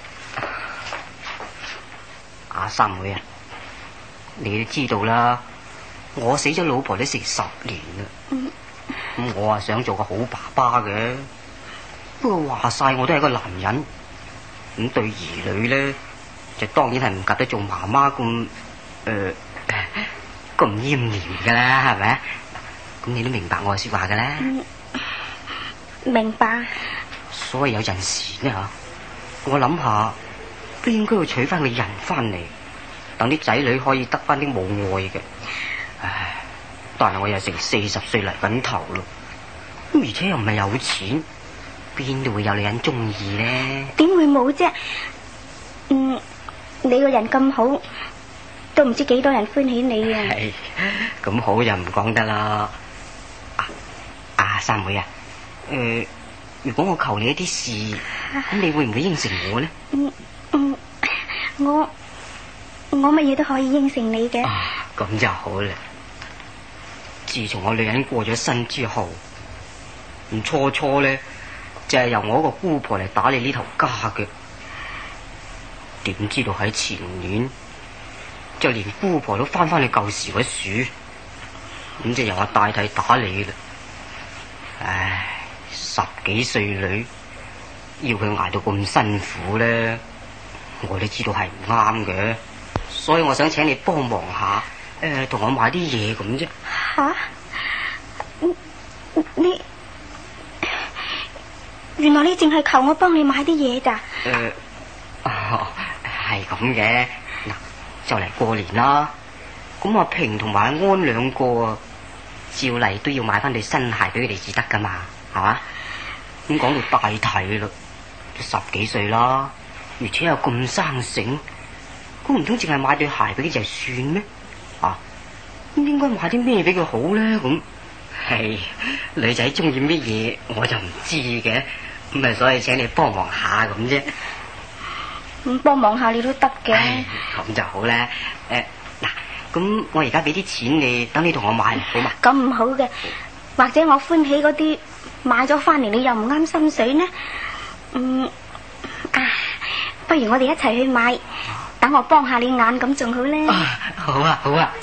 Speaker 3: 阿三妹啊，你都知道啦，我死咗老婆都成十年啦。嗯。咁我啊想做個好爸爸嘅，不過話晒我都係個男人，咁對兒女咧就當然係唔及得做媽媽咁誒咁nghiêm嚴噶啦，係咪？咁你都明白我嘅說話噶啦。
Speaker 8: 嗯，明白。
Speaker 3: 所以有陣時呢吓，我諗下都應該要娶翻個人翻嚟，等啲仔女可以得翻啲母愛嘅。唉。但係我又成四十歲嚟緊頭咯，咁而且又唔係有錢，邊度會有女人中意呢？
Speaker 8: 點會冇啫？嗯，你個人咁好，都唔知幾多人歡喜你啊！
Speaker 3: 係，咁好又唔講得啦。啊，啊三妹啊，誒、呃，如果我求你一啲事，咁你會唔會應承我呢？
Speaker 8: 嗯嗯，我我乜嘢都可以應承你嘅。
Speaker 3: 啊，咁就好啦。 自從我女人過咗身之後，咁初初咧就係、是、由我一個姑婆嚟打理呢頭家嘅，點知道喺前年就連姑婆都翻返去舊時嗰處，咁就由我大替打理啦。唉，十幾歲女要佢捱到咁辛苦咧，我都知道係唔啱嘅，所以我想請你幫忙下，誒、呃，同我買啲嘢咁啫。
Speaker 8: 吓？你原來你淨係求我幫你買啲嘢咋？
Speaker 3: 誒、呃，係咁嘅。嗱，就嚟過年啦，咁阿平同埋阿安兩個啊，照例都要買翻對新鞋俾佢哋至得噶嘛，係嘛？咁講到大體啦，都十幾歲啦，而且又咁生性，咁唔通淨係買對鞋俾佢就算咩？啊，咁應該買啲咩俾佢好咧？咁，係女仔中意乜嘢我就唔知嘅，咁咪所以請你幫忙下咁啫。
Speaker 8: 咁幫忙下你都得嘅。
Speaker 3: 咁就好啦。誒、呃，嗱，咁我而家俾啲錢你，等你同我買，好嘛？
Speaker 8: 咁唔好嘅，或者我歡喜嗰啲買咗翻嚟，你又唔啱心水呢？嗯，啊，不如我哋一齊去買，等我幫下你眼咁仲好咧。
Speaker 3: 啊，好啊，好啊。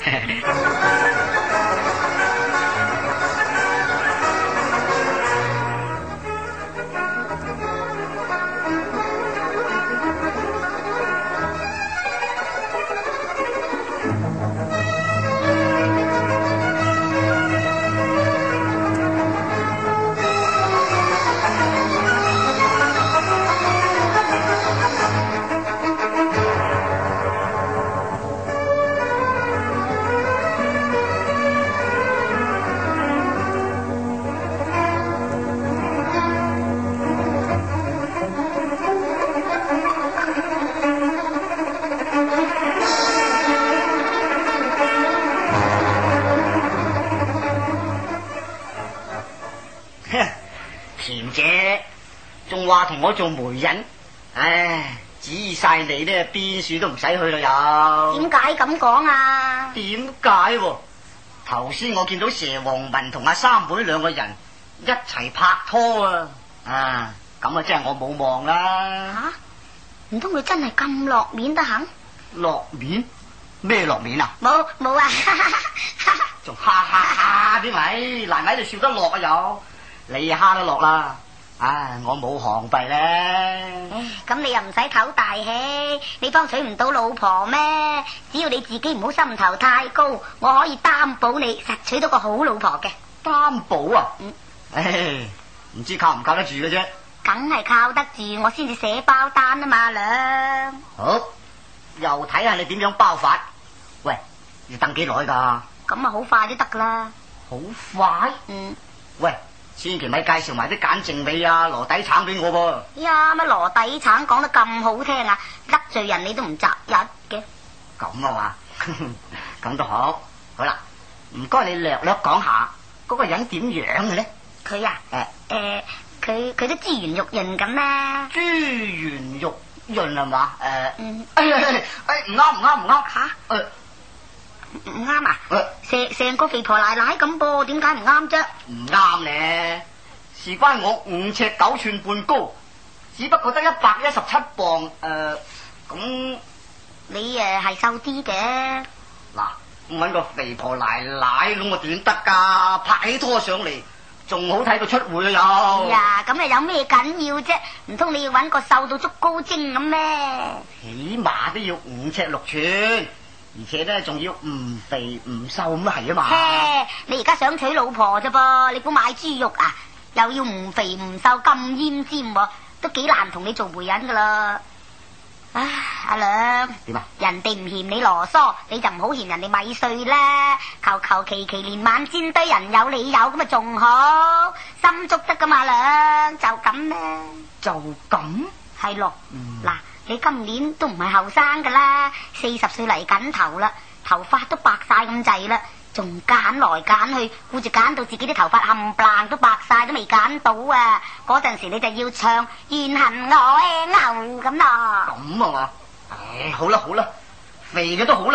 Speaker 2: 田姐仲話同我做媒人，唉，指意晒你呢，邊處都唔使去啦又。
Speaker 5: 點解咁講啊？
Speaker 2: 點解？頭先我見到佘王文同阿三妹兩個人一齊拍拖啊！啊，咁啊，即係我冇望啦。
Speaker 5: 吓？唔通佢真係咁落面得肯？
Speaker 2: 落面？咩落面啊？
Speaker 5: 冇冇啊！
Speaker 2: 仲哈哈哈啲咪？難喺度笑得落啊又。你蝦得落啦，唉，我冇行弊咧。
Speaker 5: 唉，咁你又唔使唞大氣，你幫娶唔到老婆咩？只要你自己唔好心頭太高，我可以擔保你實娶到個好老婆嘅。
Speaker 2: 擔保啊？
Speaker 5: 嗯，
Speaker 2: 唉，唔知靠唔靠得住嘅啫。
Speaker 5: 梗係靠得住，我先至寫包單啊嘛，娘。
Speaker 2: 好，又睇下你點樣包法。喂，要等幾耐噶？
Speaker 5: 咁啊，好快都得噶啦。
Speaker 2: 好快？
Speaker 5: 嗯。
Speaker 2: 喂。千祈咪介紹埋啲鹼淨味啊、羅底橙俾我噃。
Speaker 5: 呀，乜羅底橙講得咁好聽啊？得罪人你都唔擇日嘅。
Speaker 2: 咁啊嘛，咁都好。好啦，唔該你略略講下嗰個人點樣嘅咧？
Speaker 5: 佢啊，
Speaker 2: 誒
Speaker 5: 誒，佢佢都珠圓玉潤咁啦。
Speaker 2: 珠圓玉潤係嘛？誒，
Speaker 5: 嗯，
Speaker 2: 哎呀，哎唔啱唔啱唔啱
Speaker 5: 吓？
Speaker 2: 誒。
Speaker 5: 唔啱啊！成成個肥婆奶奶咁噃，點解唔啱啫？
Speaker 2: 唔啱咧，事關我五尺九寸半高，只不過得一百一十七磅誒，咁、呃、
Speaker 5: 你誒係瘦啲嘅。
Speaker 2: 嗱，咁搵個肥婆奶奶咁我點得噶？拍起拖上嚟仲好睇到出會啊又。
Speaker 5: 呀，咁又有咩緊要啫？唔通你要搵個瘦到竹高精咁咩？
Speaker 2: 起碼都要五尺六寸。而且咧，仲要唔肥唔瘦咁都係啊嘛。
Speaker 5: 嘿，你而家想娶老婆啫噃？你估買豬肉啊？又要唔肥唔瘦咁奄尖，都幾難同你做媒人噶啦。唉，阿娘，
Speaker 2: 點啊？
Speaker 5: 人哋唔嫌你囉嗦，你就唔好嫌人哋米碎啦。求求其其連晚煎堆人有你有咁咪仲好，心足得噶嘛，娘就咁啦。
Speaker 2: 就咁？
Speaker 5: 係咯，嗱、
Speaker 2: 嗯。
Speaker 5: 你今年都唔係後生噶啦，四十歲嚟緊頭啦，頭髮都白晒咁滯啦，仲揀來揀去，顧住揀到自己啲頭髮冚唪唥都白晒都未揀到啊！嗰陣時你就要唱願恨我牛咁咯。
Speaker 2: 咁啊嘛，唉，好啦好啦，肥嘅都好啦，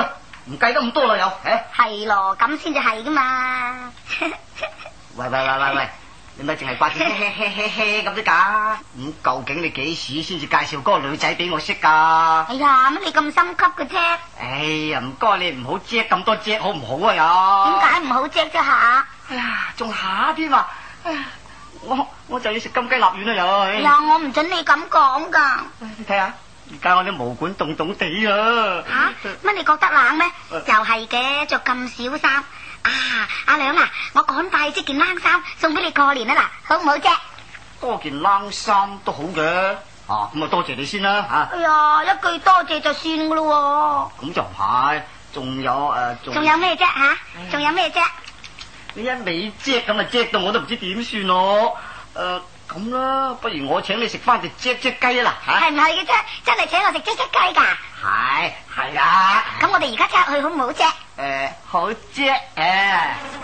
Speaker 2: 唔計得咁多啦又，誒，
Speaker 7: 係咯，咁先至係噶嘛。
Speaker 2: 喂喂喂喂喂，你咪淨係掛住嘿嘿嘿嘿嘿咁啫㗎？咁究竟你幾時先至介紹嗰個女仔俾我識㗎？
Speaker 7: 哎呀，乜你咁心急嘅啫？
Speaker 2: 哎呀，唔該你唔好啫咁多啫好唔好啊又？
Speaker 7: 點解唔好啫啫下？
Speaker 2: 哎呀，仲下添啊！哎呀，我我就要食金雞立丸啦又。
Speaker 7: 哎呀，我唔准你咁講噶。
Speaker 2: 你睇下，而家我啲毛管凍凍地啊！
Speaker 7: 吓，乜你覺得冷咩？又係嘅，着咁少衫。啊，阿娘啊，我趕快織件冷衫送俾你過年啊嗱，好唔好啫？
Speaker 2: 多件冷衫都好嘅，啊咁啊多謝你先啦吓。
Speaker 7: 哎呀，一句多謝就算噶咯
Speaker 2: 喎。咁就唔係，仲有誒，仲、
Speaker 7: 呃、有咩啫吓？仲有咩啫？
Speaker 2: 你一味啫咁啊啫到我都唔知點算咯。誒咁啦，不如我請你食翻隻啫啫雞啊嗱吓。係唔係嘅啫？真係請我食啫啫雞噶？係係啊。咁我哋而家即刻去好唔好啫？誒，好啫誒。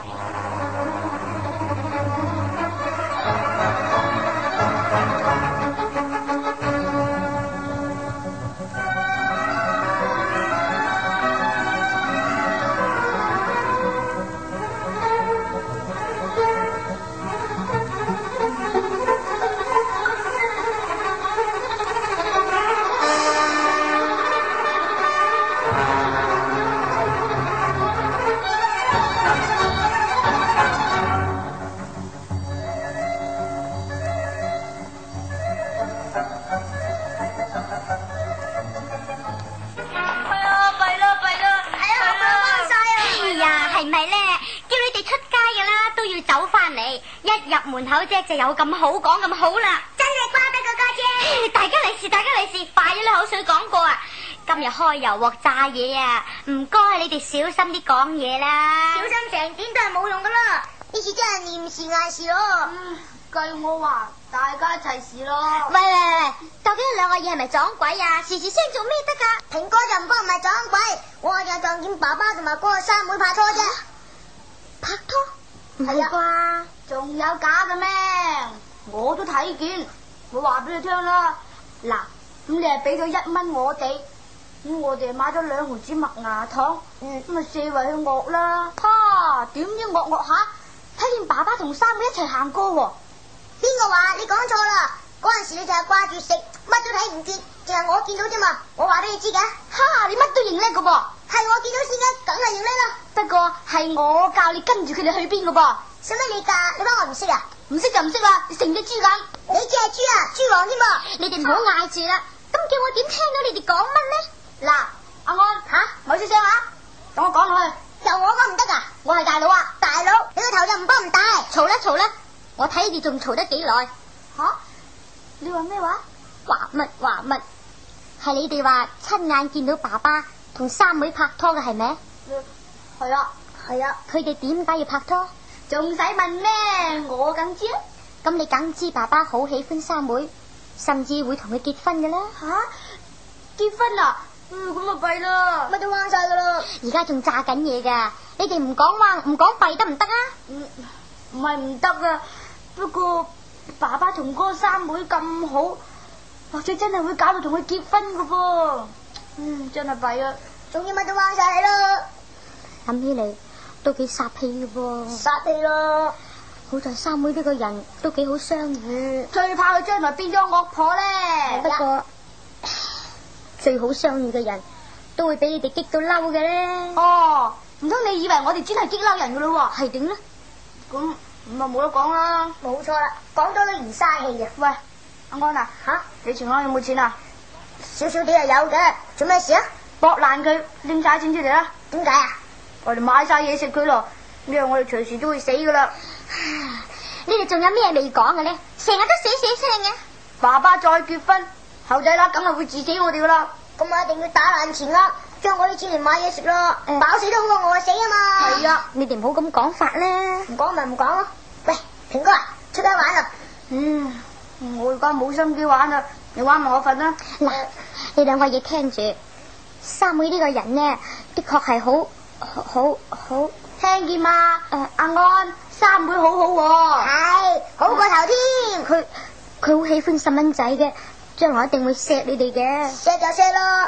Speaker 7: 門口啫就有咁好講咁好啦，真係瓜得個家姐。大家利是，大家利是，快咗啲口水講過啊！今日開油鑊炸嘢啊，唔該你哋小心啲講嘢啦。小心成點都係冇用噶啦，呢次真係你唔是嗌事咯。嗯，計我話大家一齊試咯。喂喂喂，究竟兩個嘢係咪撞鬼啊？時時聲做咩得噶？平哥就唔幫唔係撞鬼，我就撞見爸爸同埋嗰個三妹拍拖啫。拍拖？唔係啩？仲有假嘅咩？我都睇見，我話俾你聽啦。嗱，咁你係俾咗一蚊我哋，咁我哋買咗兩毫子麥芽糖，嗯，咁咪四圍去惡啦。哈，點知惡惡下，睇見爸爸同三妹一齊行過喎。邊個話？你講錯啦！嗰陣時你就係掛住食，乜都睇唔見，淨係我見到啫嘛。我話俾你知嘅。哈，你乜都認叻噶噃？係我見到先嘅，梗係認叻啦。不過係我教你跟住佢哋去邊噶噃。使乜你教？你幫我唔識啊？唔識就唔識啦，你成隻豬咁。你只係豬啊，豬王添噃。你哋唔好嗌住啦，咁叫我點聽到你哋講乜呢？嗱，阿安吓，咪出聲啊！等我講落去。就我講唔得噶，我係大佬啊！大佬，你個頭就唔幫唔大。嘈啦嘈啦，我睇你仲嘈得幾耐？吓、啊？你話咩話？話乜話乜？係你哋話親眼見到爸爸同三妹拍拖嘅係咪？係啊，係啊。佢哋點解要拍拖？仲使問咩？我梗知啦。咁你梗知爸爸好喜歡三妹，甚至會同佢結婚嘅啦。吓、啊？結婚啊？嗯，咁啊弊啦，乜都彎晒噶啦。而家仲炸緊嘢噶，你哋唔講彎唔講弊得唔得啊？唔唔係唔得啊，不過爸爸同嗰個三妹咁好，或者真係會搞到同佢結婚噶噃。嗯，真係弊啊，總之乜都彎晒啦。諗起嚟都幾煞氣嘅噃，煞氣咯。好在三妹呢個人都幾好相遇，最怕佢將來變咗惡婆咧。不過最好相遇嘅人都會俾你哋激到嬲嘅咧。哦，唔通你以為我哋專係激嬲人噶咯？係點咧？咁咁啊冇得講啦。冇錯啦，講多都唔嘥氣嘅。喂，阿安啊，吓、啊、你存款有冇錢啊？少少啲係有嘅。做咩事啊？搏爛佢，拎晒錢出嚟啦。點解啊？我哋買晒嘢食佢咯，因為我哋隨時都會死噶啦。你哋仲有咩未講嘅咧？成日都死死聲嘅。爸爸再結婚，後仔啦，梗係會治死我哋噶啦。咁我一定要打爛錢啦，將我啲錢嚟買嘢食咯。飽、嗯、死都好過餓死啊嘛。係啊，你哋唔好咁講法啦。唔講咪唔講咯。喂，平哥，出街玩啦。嗯，我而家冇心機玩啦，你玩埋我份啦。嗱、呃，你兩個嘢聽住，三妹呢個人呢，的確係好。好好，好聽見嘛？誒、呃，阿安，三妹好好喎、啊，係好過頭添。佢佢好喜歡細蚊仔嘅，將來一定會錫你哋嘅。錫就錫咯，不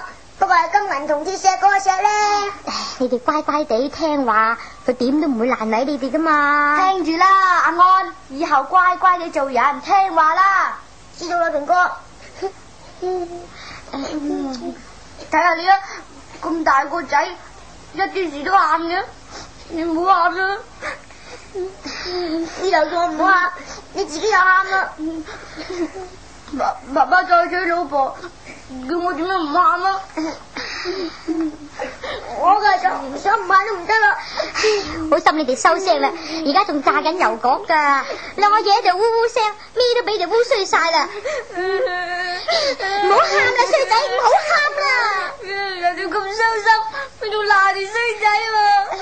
Speaker 7: 不過係金銀同鐵石過石咧。
Speaker 6: 你哋乖乖地聽話，佢點都唔會難為你哋噶嘛。
Speaker 8: 聽住啦，阿安，以後乖乖地做人，聽話啦。
Speaker 7: 知道啦，平哥。
Speaker 8: 睇下你啊，咁大個仔，一啲事都喊嘅，你唔好喊啦。
Speaker 7: 呢頭叫我唔好喊，你自己又喊啦。
Speaker 8: 爸爸爸再娶老婆，叫我點樣唔喊啊？
Speaker 7: 我嘅就唔想唔喊都唔得啦。
Speaker 6: 好心你哋收聲啦，而家仲炸緊油角噶，兩個嘢就嗚嗚聲，咩都俾就烏衰晒啦。唔好喊啦，衰仔，唔好喊啦。
Speaker 8: 人哋咁傷心，佢仲鬧住衰仔喎。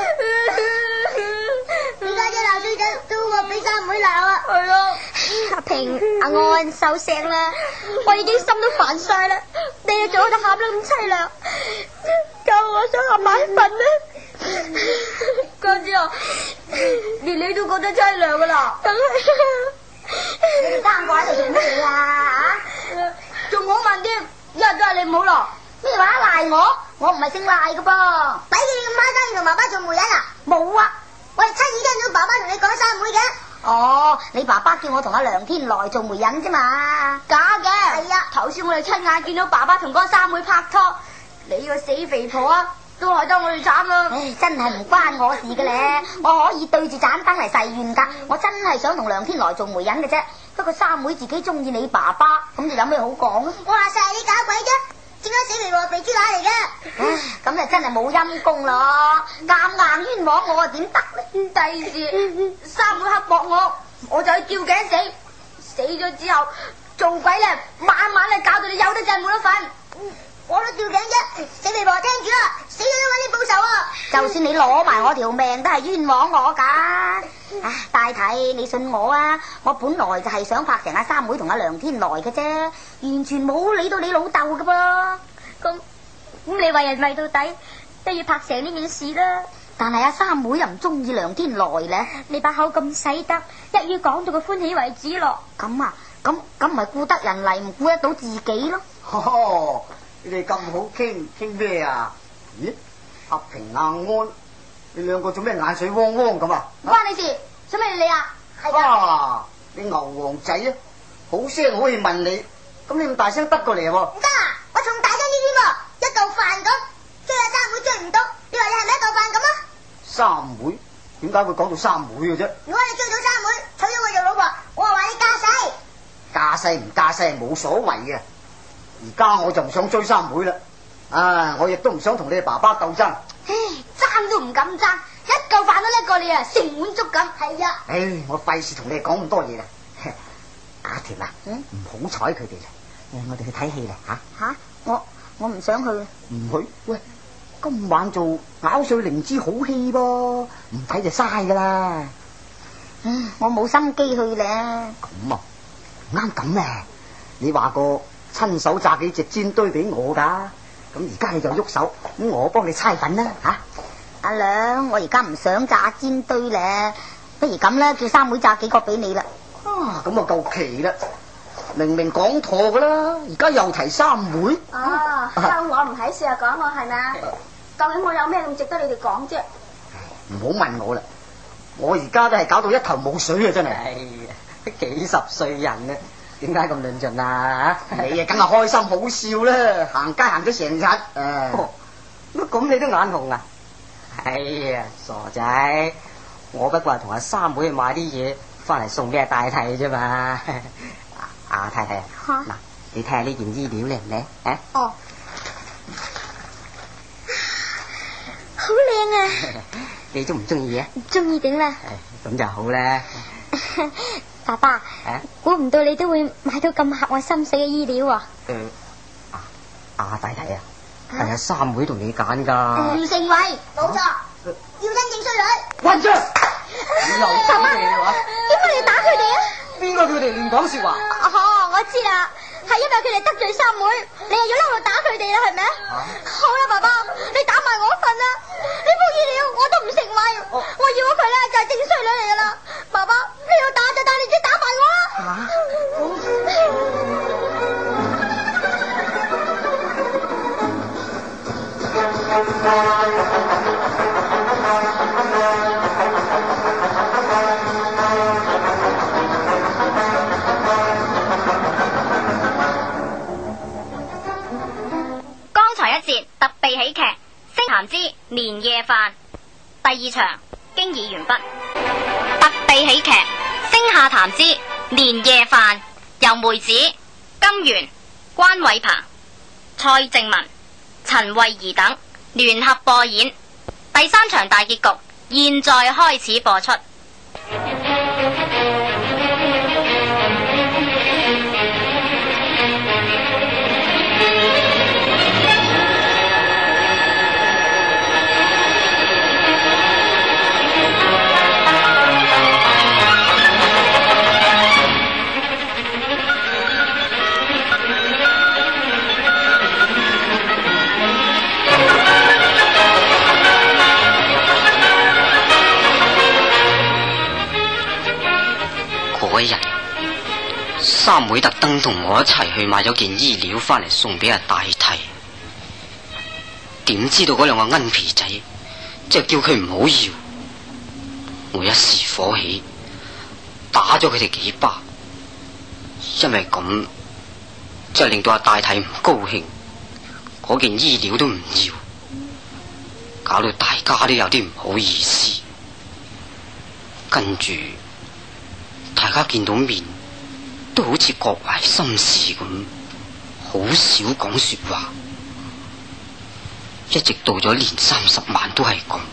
Speaker 7: 你家姐鬧衰仔，都好過俾三妹鬧啊。
Speaker 8: 係咯。
Speaker 6: 阿平、阿安收聲啦，我已經心都煩晒啦，你哋仲喺度喊得咁凄涼，教我想合埋一份啦。
Speaker 8: 家姐啊，連你都覺得凄涼噶啦，
Speaker 6: 梗係啦。
Speaker 7: 你哋三個喺度做乜嘢啊？
Speaker 8: 仲好問添，一日都係你唔好咯。
Speaker 7: 咩話賴我？我唔係姓賴噶噃。抵你咁孖生，同爸爸做媒人啊？冇啊！我係親耳聽到爸爸同你講三妹嘅。
Speaker 5: 哦，你爸爸叫我同阿梁天來做媒人啫嘛。
Speaker 8: 假嘅。
Speaker 7: 係啊，
Speaker 8: 頭先我哋親眼見到爸爸同嗰三妹拍拖，你個死肥婆啊，都害得我哋慘啦。
Speaker 5: 唉，真係唔關我事嘅咧，我可以對住盞燈嚟誓願噶，我真係想同梁天來做媒人嘅啫。不過三妹自己中意你爸爸，咁就有咩好講啊？
Speaker 7: 我話晒你搞鬼啫，點解死肥婆肥豬乸嚟嘅？
Speaker 5: 唉，咁就真係冇陰功咯，夾硬冤枉我啊，點得咧？
Speaker 8: 第時三妹刻薄我，我就去吊頸死。死咗之後做鬼咧，晚晚咧搞到你有得陣冇得瞓。
Speaker 7: 我都吊頸啫，死肥婆聽住啦，死咗都揾你報仇啊！
Speaker 5: 就算你攞埋我條命，都係冤枉我噶。唉，大體你信我啊，我本來就係想拍成阿三妹同阿梁天來嘅啫，完全冇理到你老豆噶噃。
Speaker 6: 咁咁你為人為到底，都要拍成呢件事啦。
Speaker 5: 但係阿三妹又唔中意梁天來咧，
Speaker 6: 你把口咁使得，一於講到個歡喜為止咯。
Speaker 5: 咁啊，咁咁唔係顧得人嚟，唔顧得到自己咯。
Speaker 2: 哦，你哋咁好傾，傾咩啊？咦，阿平阿安，你兩個做咩眼水汪汪咁啊？
Speaker 8: 唔關你事，使咩理啊？
Speaker 7: 係啊，
Speaker 2: 啊，你牛王仔啊，好聲好氣問你，咁你咁大聲得過嚟喎？
Speaker 7: 唔得啊！我仲大聲啲添喎，一嚿飯咁，追阿三妹追唔到，你話你係咪一嚿飯咁啊？
Speaker 2: 三妹，點解會講到三妹嘅啫？
Speaker 7: 如果你追到三妹，娶咗佢做老婆，我話你嫁世。
Speaker 2: 嫁世唔嫁世係冇所謂嘅，而家我就唔想追三妹啦。啊，我亦都唔想同你爸爸鬥爭。
Speaker 8: 唉，爭都唔敢爭，一嚿飯都叻過你啊，成碗粥咁。
Speaker 7: 係啊，
Speaker 2: 唉，我費事同你講咁多嘢啦。阿田啊，唔好睬佢哋啦，誒，我哋去睇戲啦吓。
Speaker 5: 吓，我我唔想去。
Speaker 2: 唔去？喂，今晚做咬碎靈芝好戲噃，唔睇就嘥噶啦。
Speaker 5: 嗯，我冇心機去咧。
Speaker 2: 咁啊，啱咁啊！你話過親手炸幾隻煎堆俾我噶，咁而家你就喐手，咁我幫你猜粉啦吓。
Speaker 5: 阿娘，我而家唔想炸煎堆咧，不如咁啦，叫三妹炸幾個俾你啦。
Speaker 2: 啊，咁啊夠奇啦！明明講錯噶啦，而家又提三妹。
Speaker 8: 哦，當我唔喺事啊，講我係咪啊？究竟我有咩咁值得你哋講啫？
Speaker 2: 唔好問我啦，我而家都係搞到一頭霧水啊！真係。
Speaker 3: 哎呀，幾十歲人啊，點解咁論盡啊？
Speaker 2: 你啊，梗係開心好笑啦，行街行咗成日。誒、
Speaker 3: 哦，乜咁你都眼紅啊？哎呀，傻仔，我不過係同阿三妹去買啲嘢翻嚟送俾阿大太啫嘛。阿太太啊，嗱，你睇下呢件衣料靚唔靚？啊？
Speaker 6: 哦，好靚啊！
Speaker 3: 你中唔中意啊？
Speaker 6: 中意點啦？
Speaker 3: 咁就好啦。
Speaker 6: 爸爸，
Speaker 3: 啊？
Speaker 6: 估唔到你都會買到咁合我心水嘅衣料啊！
Speaker 3: 誒，阿阿大太啊，係阿三妹同你揀噶。
Speaker 7: 吳成偉，冇錯，要真正衰女。
Speaker 2: 混帳！你又
Speaker 6: 爸爸，點解你要打佢哋啊？
Speaker 3: 邊個叫佢哋亂講說話？
Speaker 6: 哦，我知啦，係因為佢哋得罪三妹，你又要嬲到打佢哋啦，係咪？好啦，爸爸，你打埋我份啦！呢副衣料我都唔成為，
Speaker 3: 哦
Speaker 6: 我要佢咧就係正衰女嚟噶啦！爸爸，你要打就打，你自己打埋我啦！
Speaker 1: 年夜飯第二場經已完畢。特備喜劇《星下談之年夜飯》，由梅子、金元、關偉鵬、蔡靜文、陳慧儀等聯合播演。第三場大結局現在開始播出。
Speaker 3: 嗰一日，三妹特登同我一齊去買咗件衣料翻嚟送俾阿大娣，點知道嗰兩個奀皮仔就叫佢唔好要，我一時火起，打咗佢哋幾巴，因為咁就令到阿大娣唔高興，嗰件衣料都唔要，搞到大家都有啲唔好意思，跟住大家見到面都好似各懷心事咁，好少講說話，一直到咗年三十晚都係咁。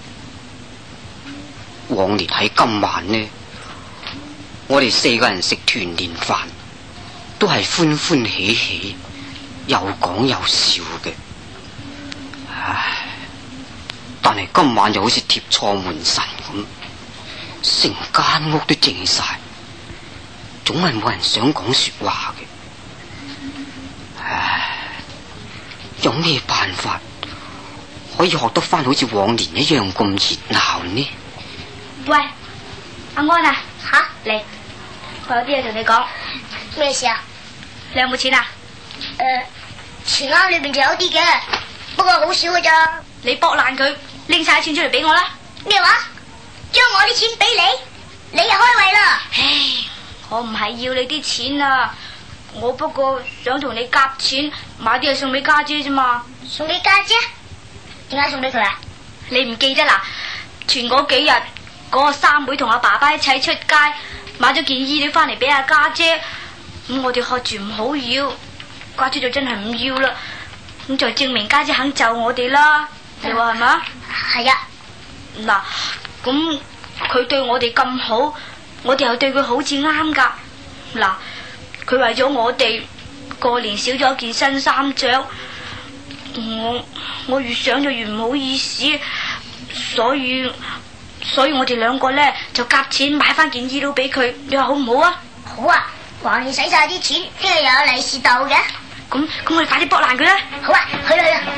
Speaker 3: 往年喺今晚呢，我哋四個人食團年飯都係歡歡喜喜，有講有笑嘅。唉，但係今晚就好似貼錯門神咁，成間屋都靜晒，總係冇人想講說話嘅。唉，有咩辦法可以學得翻好似往年一樣咁熱鬧呢？
Speaker 8: 喂，阿安啊，
Speaker 7: 吓
Speaker 8: 嚟，我有啲嘢同你講。
Speaker 7: 咩事啊？
Speaker 8: 你有冇錢啊？
Speaker 7: 誒、呃，錢罌裏邊就有啲嘅，不過好少㗎咋。
Speaker 8: 你搏爛佢，拎晒啲錢出嚟俾我啦。
Speaker 7: 咩話？將我啲錢俾你，你又開胃啦？
Speaker 8: 唉，我唔係要你啲錢啊，我不過想同你夾錢買啲嘢送俾家姐啫嘛。
Speaker 7: 送俾家姐？點解送俾佢啊？
Speaker 8: 你唔記得啦？前嗰幾日嗰個三妹同阿爸爸一齊出街買咗件衣料翻嚟俾阿家姐，咁我哋喝住唔好要，家姐就真係唔要啦，咁就證明家姐肯就我哋啦。你話係咪？
Speaker 7: 係啊。
Speaker 8: 嗱，咁佢對我哋咁好，我哋又對佢好至啱噶。嗱，佢為咗我哋過年少咗件新衫着，我我越想就越唔好意思，所以所以我哋兩個咧就夾錢買翻件衣料俾佢，你話好唔好啊？
Speaker 7: 好啊，橫掂使晒啲錢，聽日又有利是到嘅。
Speaker 8: 咁咁我哋快啲搏爛佢啦！
Speaker 7: 好啊，去啦去啦。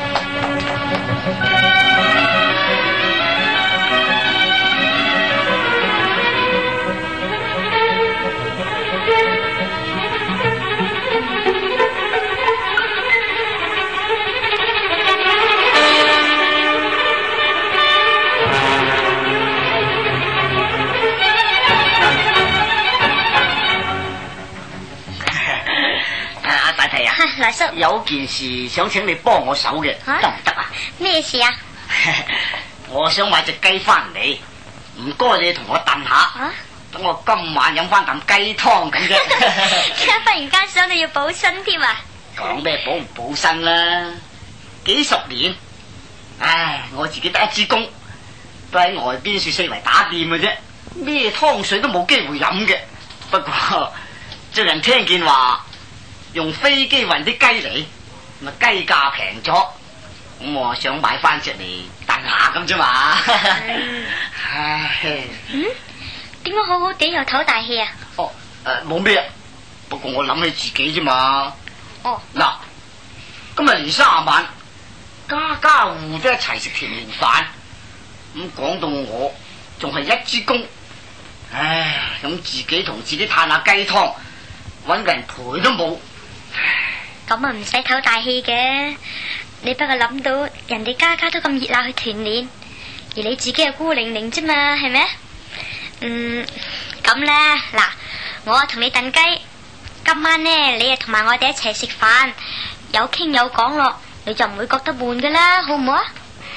Speaker 9: 大叔，有件事想請你幫我手嘅，得唔得啊？
Speaker 7: 咩事啊？
Speaker 9: 我想買隻雞翻嚟，唔該你同我燉下，等、啊、我今晚飲翻啖雞湯咁啫。
Speaker 7: 點解忽然間想到要補身添啊？
Speaker 9: 講咩補唔補身啦？幾十年，唉，我自己得一支公，都喺外邊說四圍打店嘅啫，咩湯水都冇機會飲嘅。不過最近聽見話，用飛機運啲雞嚟，咪雞價平咗，咁我想買翻隻嚟燉下咁啫嘛。唉，
Speaker 7: 嗯，點解好好地又唞大氣啊？
Speaker 9: 哦，誒，冇咩，不過我諗起自己啫嘛。
Speaker 7: 哦，
Speaker 9: 嗱，今日年卅晚，家家戶戶都一齊食團年飯，咁講到我仲係一支公，唉，咁自己同自己嘆下雞湯，搵人陪都冇。
Speaker 7: 咁啊唔使唞大氣嘅，你不過諗到人哋家家都咁熱鬧去團年，而你自己係孤零零啫嘛，係咪？嗯，咁咧，嗱，我同你燉雞，今晚咧你啊同埋我哋一齊食飯，有傾有講咯，你就唔會覺得悶噶啦，好唔好啊？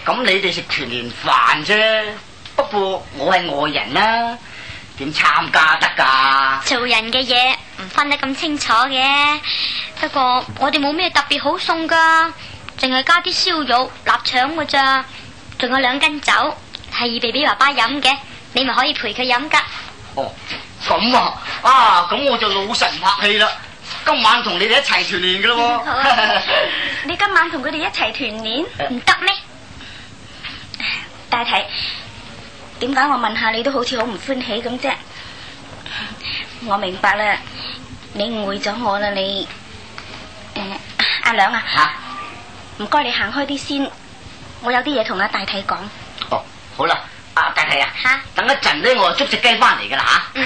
Speaker 9: 咁你哋食團年飯啫，不過我係外人啦，點參加得㗎？
Speaker 7: 做人嘅嘢唔分得咁清楚嘅，不過我哋冇咩特別好餸㗎，淨係加啲燒肉、臘腸㗎咋，仲有兩斤酒係預備俾爸爸飲嘅，你咪可以陪佢飲㗎。
Speaker 9: 哦，咁啊，啊咁我就老實唔客氣啦，今晚同你哋一齊團年㗎咯喎。
Speaker 8: 啊、你今晚同佢哋一齊團年唔得咩？大體，點解我問下你都好似好唔歡喜咁啫？我明白啦，你誤會咗我啦，你誒阿兩啊，唔該、啊、你行開啲先，我有啲嘢同阿大體講。
Speaker 9: 哦，好啦，阿大體啊，
Speaker 7: 吓，
Speaker 9: 等一陣咧，我就捉隻雞翻嚟噶啦吓。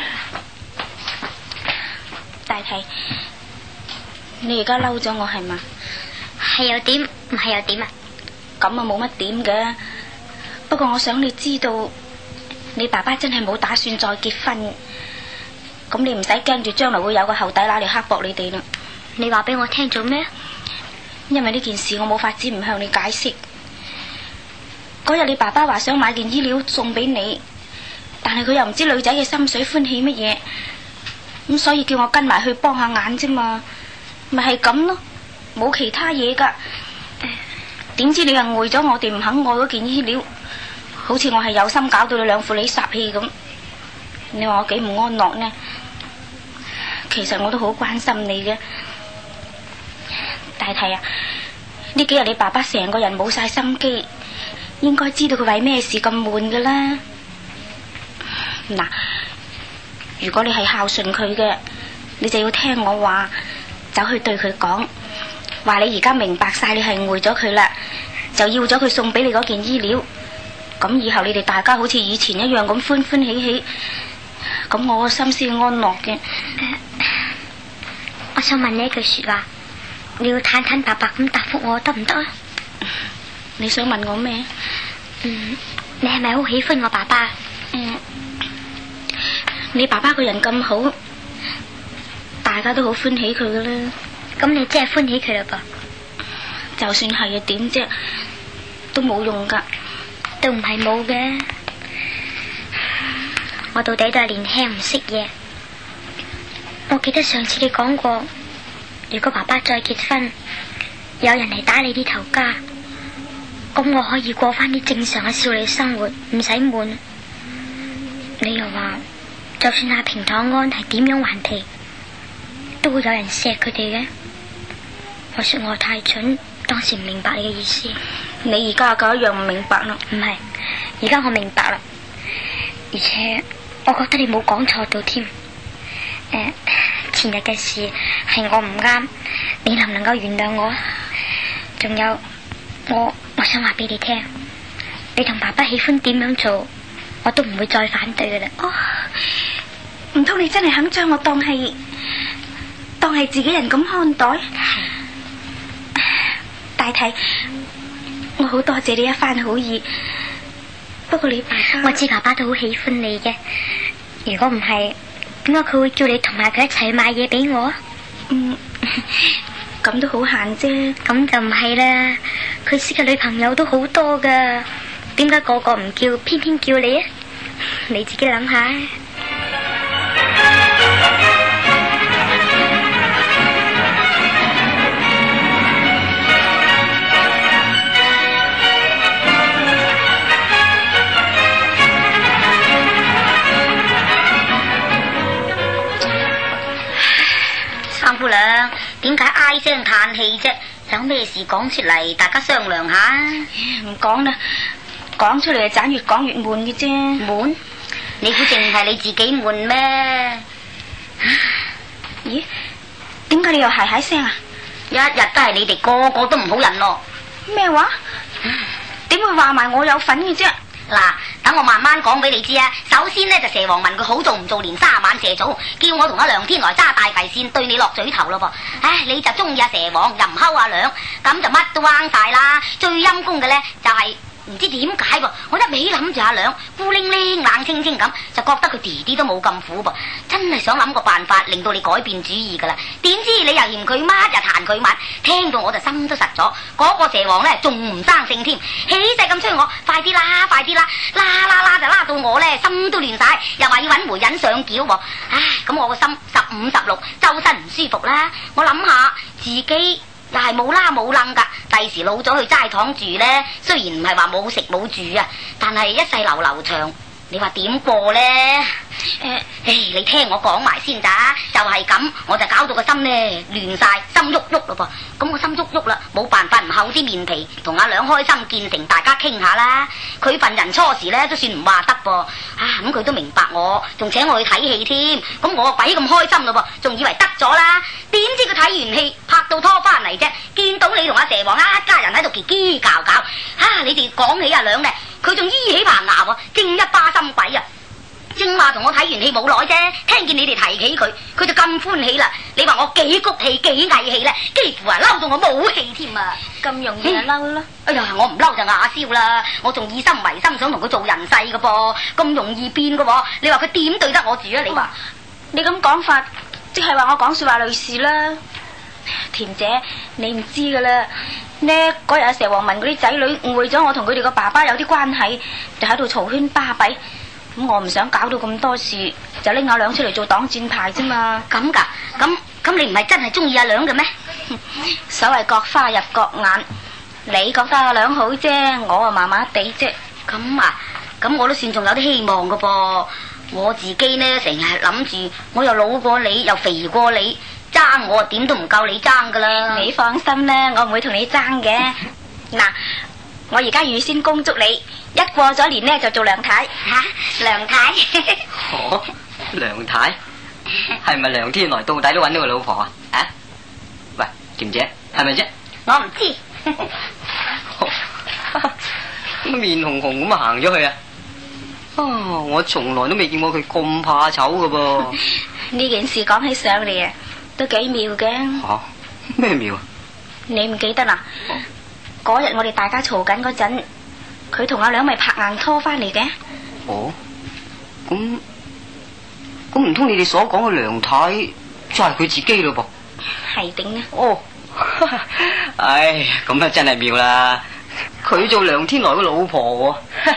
Speaker 8: 大體，你而家嬲咗我係嘛？
Speaker 7: 係又點？唔係又點啊？
Speaker 8: 咁啊冇乜點嘅，不過我想你知道，你爸爸真係冇打算再結婚，咁你唔使驚住將來會有個後底乸嚟刻薄你哋啦。
Speaker 7: 你話俾我聽做咩？
Speaker 8: 因為呢件事我冇法子唔向你解釋。嗰日你爸爸話想買件衣料送俾你，但係佢又唔知女仔嘅心水歡喜乜嘢，咁所以叫我跟埋去幫下眼啫嘛，咪係咁咯，冇其他嘢噶。點知你又誤會咗我哋唔肯愛嗰件衣料，好似我係有心搞到你兩副你霎氣咁。你話我幾唔安樂呢？其實我都好關心你嘅，大體啊，呢幾日你爸爸成個人冇晒心機，應該知道佢為咩事咁悶噶啦。嗱，如果你係孝順佢嘅，你就要聽我話，走去對佢講，話你而家明白晒你係誤會咗佢啦，就要咗佢送俾你嗰件衣料，咁以後你哋大家好似以前一樣咁歡歡喜喜，咁我個心先安樂嘅。
Speaker 7: 我想問你一句說話，你要坦坦白白咁答覆我得唔得啊？
Speaker 8: 你想問我咩？
Speaker 7: 嗯，你係咪好喜歡我爸爸？
Speaker 8: 嗯，你爸爸個人咁好，大家都好歡喜佢噶啦。
Speaker 7: 咁你真係歡喜佢啦噃？
Speaker 8: 就算係啊，點啫，都冇用噶。
Speaker 7: 都唔係冇嘅，我到底都係年輕唔識嘢。我記得上次你講過，如果爸爸再結婚，有人嚟打你啲頭家，咁我可以過翻啲正常嘅少女生活，唔使悶。你又話，就算阿平躺安係點樣頑皮，都會有人錫佢哋嘅。我說我太蠢，當時唔明白你嘅意思。
Speaker 8: 你而家就一樣唔明白咯。
Speaker 7: 唔係，而家我明白啦，而且我覺得你冇講錯到添。誒，前日嘅事係我唔啱，你能唔能夠原諒我？仲有，我我想話俾你聽，你同爸爸喜歡點樣做，我都唔會再反對噶啦。
Speaker 8: 哦，唔通你真係肯將我當係當係自己人咁看待？係。大體，我好多謝你一番好意，不過你爸爸，
Speaker 7: 我知爸爸都好喜歡你嘅。如果唔係，點解佢會叫你同埋佢一齊買嘢俾我？
Speaker 8: 嗯，咁都好閒啫。
Speaker 7: 咁就唔係啦，佢識嘅女朋友都好多噶，點解個個唔叫，偏偏叫你啊？你自己諗下。
Speaker 5: 三姑娘，點解唉聲嘆氣啫？有咩事講出嚟，大家商量下。
Speaker 8: 唔講啦，講出嚟就盞越講越悶嘅啫。
Speaker 5: 悶？你估淨係你自己悶咩？
Speaker 8: 咦？點解你又係係聲啊？
Speaker 5: 一日都係你哋個個都唔好人咯。
Speaker 8: 咩話？點會話埋我有份嘅啫？
Speaker 5: 嗱，等我慢慢講俾你知啊。首先呢，就蛇王問佢好做唔做，連三晚蛇早，叫我同阿梁天來揸大葵扇對你落嘴頭咯噃。唉，你就中意阿蛇王，又唔睺阿梁，咁就乜都啱晒啦。最陰公嘅呢，就係唔知點解噃，我一味諗住阿兩孤零零冷清清咁，就覺得佢弟弟都冇咁苦噃，真係想諗個辦法令到你改變主意噶啦。點知你又嫌佢乜，又彈佢乜，聽到我就心都實咗。嗰、那個蛇王呢，仲唔生性添，起勢咁催我快啲啦，快啲啦，啦啦啦就拉到我呢，心都亂晒，又話要揾媒人上轎喎。唉，咁我個心十五十六，周身唔舒服啦。我諗下自己又係冇啦冇楞噶，第時老咗去齋堂住呢，雖然唔係話冇食冇住啊，但係一世流流長，你話點過呢？誒，唉，你聽我講埋先咋，就係咁，我就搞到個心呢亂晒，心喐喐咯噃。咁我心喐喐啦，冇辦法唔厚啲面皮，同阿兩開心見誠，大家傾下啦。佢份人初時呢都算唔話得噃，啊咁佢都明白我，仲請我去睇戲添。咁我鬼咁開心咯噃，仲以為得咗啦。點知佢睇完戲拍到拖翻嚟啫，見到你同阿蛇王一家人喺度嘰嘰搞搞，啊你哋講起阿兩呢，佢仲依起棚牙喎，正一巴心鬼啊！正話同我睇完戲冇耐啫，聽見你哋提起佢，佢就咁歡喜啦。你話我幾谷氣幾翳氣咧，幾乎啊嬲到我冇氣添啊！
Speaker 8: 咁容易就嬲啦？
Speaker 5: 哎呀，我唔嬲就啞燒啦，我仲以心為心，想同佢做人世嘅噃，咁容易變嘅喎。你話佢點對得我住啊？你話、哦、
Speaker 8: 你咁講法，即係話我講說話類似啦。田姐，你唔知噶啦，呢嗰日阿蛇王問嗰啲仔女誤會咗我同佢哋個爸爸有啲關係，就喺度嘈喧巴閉。咁我唔想搞到咁多事，就拎阿兩出嚟做擋箭牌啫嘛。
Speaker 5: 咁噶？咁咁你唔係真係中意阿兩嘅咩？
Speaker 8: 所謂各花入各眼，你覺得阿兩好啫，我啊麻麻地啫。
Speaker 5: 咁啊，咁我都算仲有啲希望噶噃。我自己呢，成日諗住，我又老過你，又肥過你，爭我點都唔夠你爭噶啦。
Speaker 8: 你放心啦，我唔會同你爭嘅。嗱，我而家預先恭祝你，一過咗年呢就做梁太。
Speaker 5: 吓、啊，梁太？
Speaker 3: 哦，梁太，係咪梁天來到底都揾到個老婆啊？啊？喂，甜姐，係咪啫？
Speaker 5: 我唔知。
Speaker 3: 咁面紅紅咁啊行咗去啊！啊，我從來都未見過佢咁怕醜噶噃。
Speaker 8: 呢件事講起上嚟啊，都幾妙嘅。
Speaker 3: 吓？咩妙啊？
Speaker 8: 你唔記得啦？嗰日我哋大家嘈緊嗰陣，佢同阿兩咪拍硬拖翻嚟嘅。
Speaker 3: 哦，咁咁唔通你哋所講嘅梁太就係佢自己咯噃？
Speaker 8: 係定呢？
Speaker 3: 哦，唉，咁啊真係妙啦！佢做梁天來嘅老婆喎。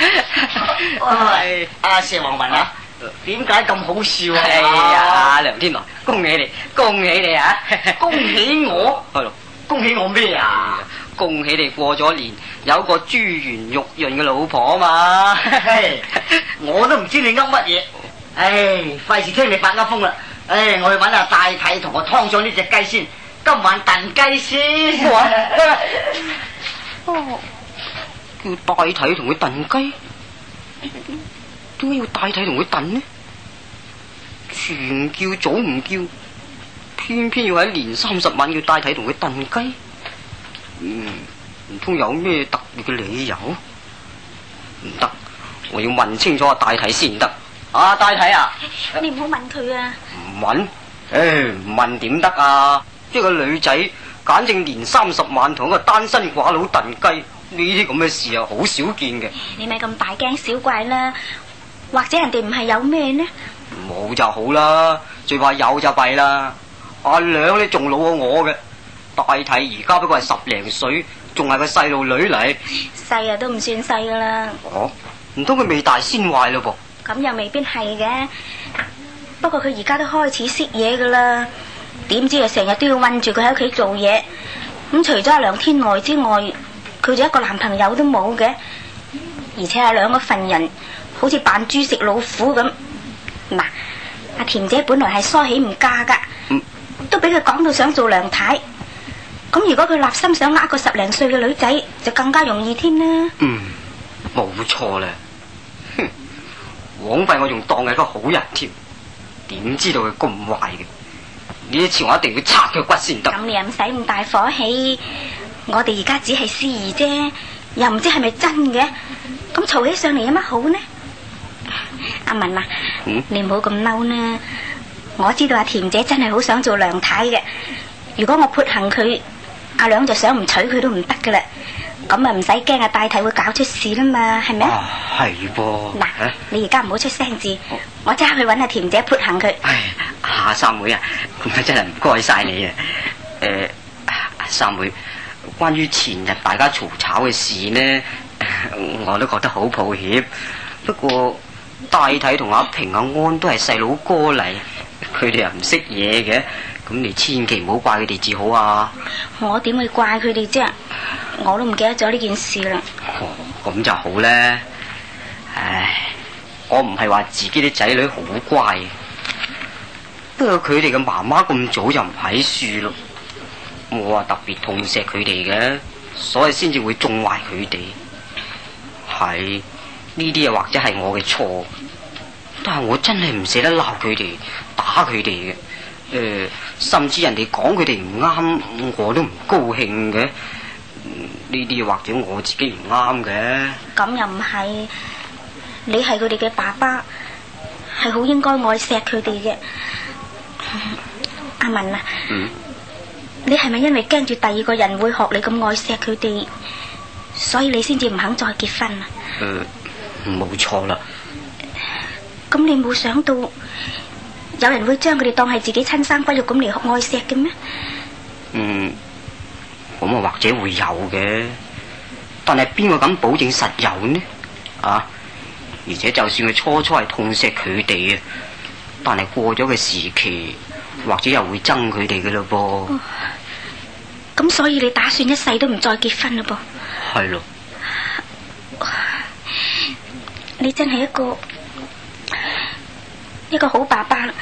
Speaker 9: 喂，阿蛇王文啊，點解咁好笑啊？
Speaker 3: 哎呀，梁天來，恭喜你，恭喜你啊！
Speaker 9: 恭喜我？係咯，恭喜我咩啊？
Speaker 3: 恭喜你過咗年有個珠圓玉潤嘅老婆啊嘛！
Speaker 9: 我都唔知你噏乜嘢，唉，費事聽你發噏風啦！唉，我去揾阿大體同我劏咗呢隻雞先，今晚燉雞先。
Speaker 3: 哦，叫大體同佢燉雞，點解要大體同佢燉呢？遲唔叫早唔叫，偏偏要喺年三十晚叫大體同佢燉雞。嗯，唔通有咩特別嘅理由？唔得，我要問清楚阿大體先得。啊，大體啊，
Speaker 8: 你唔好問佢啊！
Speaker 3: 唔問，誒，唔問點得啊？一個女仔，簡正年三十晚同一個單身寡佬燉雞，呢啲咁嘅事啊，好少見嘅。
Speaker 8: 你咪咁大驚小怪啦，或者人哋唔係有咩呢？
Speaker 3: 冇就好啦，最怕有就弊啦。阿兩你仲老過我嘅。大體而家不過係十零歲，仲係個細路女嚟，
Speaker 8: 細啊都唔算細噶啦。
Speaker 3: 哦，唔通佢未大先壞咯噃？
Speaker 8: 咁又未必係嘅，不過佢而家都開始識嘢噶啦。點知啊，成日都要韞住佢喺屋企做嘢。咁除咗阿梁天外之外，佢就一個男朋友都冇嘅。而且阿兩個份人好似扮豬食老虎咁。嗱，阿田姐本來係梳起唔嫁噶，嗯、都俾佢講到想做梁太。咁如果佢立心想呃個十零歲嘅女仔，就更加容易添啦。
Speaker 3: 嗯，冇錯啦。哼，枉費我仲當係個好人添，點知道佢咁壞嘅？呢一次我一定要拆佢骨先得。咁
Speaker 8: 你又唔使咁大火氣，我哋而家只係司儀啫，又唔知係咪真嘅。咁嘈起上嚟有乜好呢？阿文啊，嗯、你唔好咁嬲啦。我知道阿田姐真係好想做梁太嘅，如果我潑行佢，阿兩就想唔娶佢都唔得噶啦。 咁啊唔使驚啊，大體會搞出事啦嘛，係咪啊？
Speaker 3: 係噃。
Speaker 8: 嗱，你而家唔好出聲字，我揸去搵阿甜姐潑行佢。
Speaker 3: 唉，夏三妹啊，咁啊真係唔該晒你啊。誒、呃，三妹，關於前日大家嘈吵嘅事呢，我都覺得好抱歉。不過大體同阿平、阿安都係細佬哥嚟，佢哋又唔識嘢嘅，咁你千祈唔好怪佢哋至好啊。
Speaker 8: 我點會怪佢哋啫？我都唔記得咗呢件事啦。
Speaker 3: 哦，咁就好咧。唉，我唔係話自己啲仔女好乖，不過佢哋嘅媽媽咁早就唔喺樹咯。我話特別痛錫佢哋嘅，所以先至會縱壞佢哋。係呢啲又或者係我嘅錯，但係我真係唔捨得鬧佢哋、打佢哋嘅。誒、呃，甚至人哋講佢哋唔啱，我都唔高興嘅。呢啲或者我自己唔啱嘅。
Speaker 8: 咁又唔係，你係佢哋嘅爸爸，係好應該愛錫佢哋嘅。阿文啊，
Speaker 3: 嗯，
Speaker 8: 你係咪因為驚住第二個人會學你咁愛錫佢哋，所以你先至唔肯再結婚啊？
Speaker 3: 誒、呃，冇錯啦。
Speaker 8: 咁你冇想到有人會將佢哋當係自己親生骨肉咁嚟愛錫嘅咩？
Speaker 3: 嗯。咁啊，或者會有嘅，但係邊個敢保證實有呢？啊！而且就算佢初初係痛錫佢哋啊，但係過咗嘅時期，或者又會憎佢哋嘅咯噃。
Speaker 8: 咁、哦、所以你打算一世都唔再結婚嘞噃？
Speaker 3: 係咯。
Speaker 8: 你真係一個一個好爸爸啦。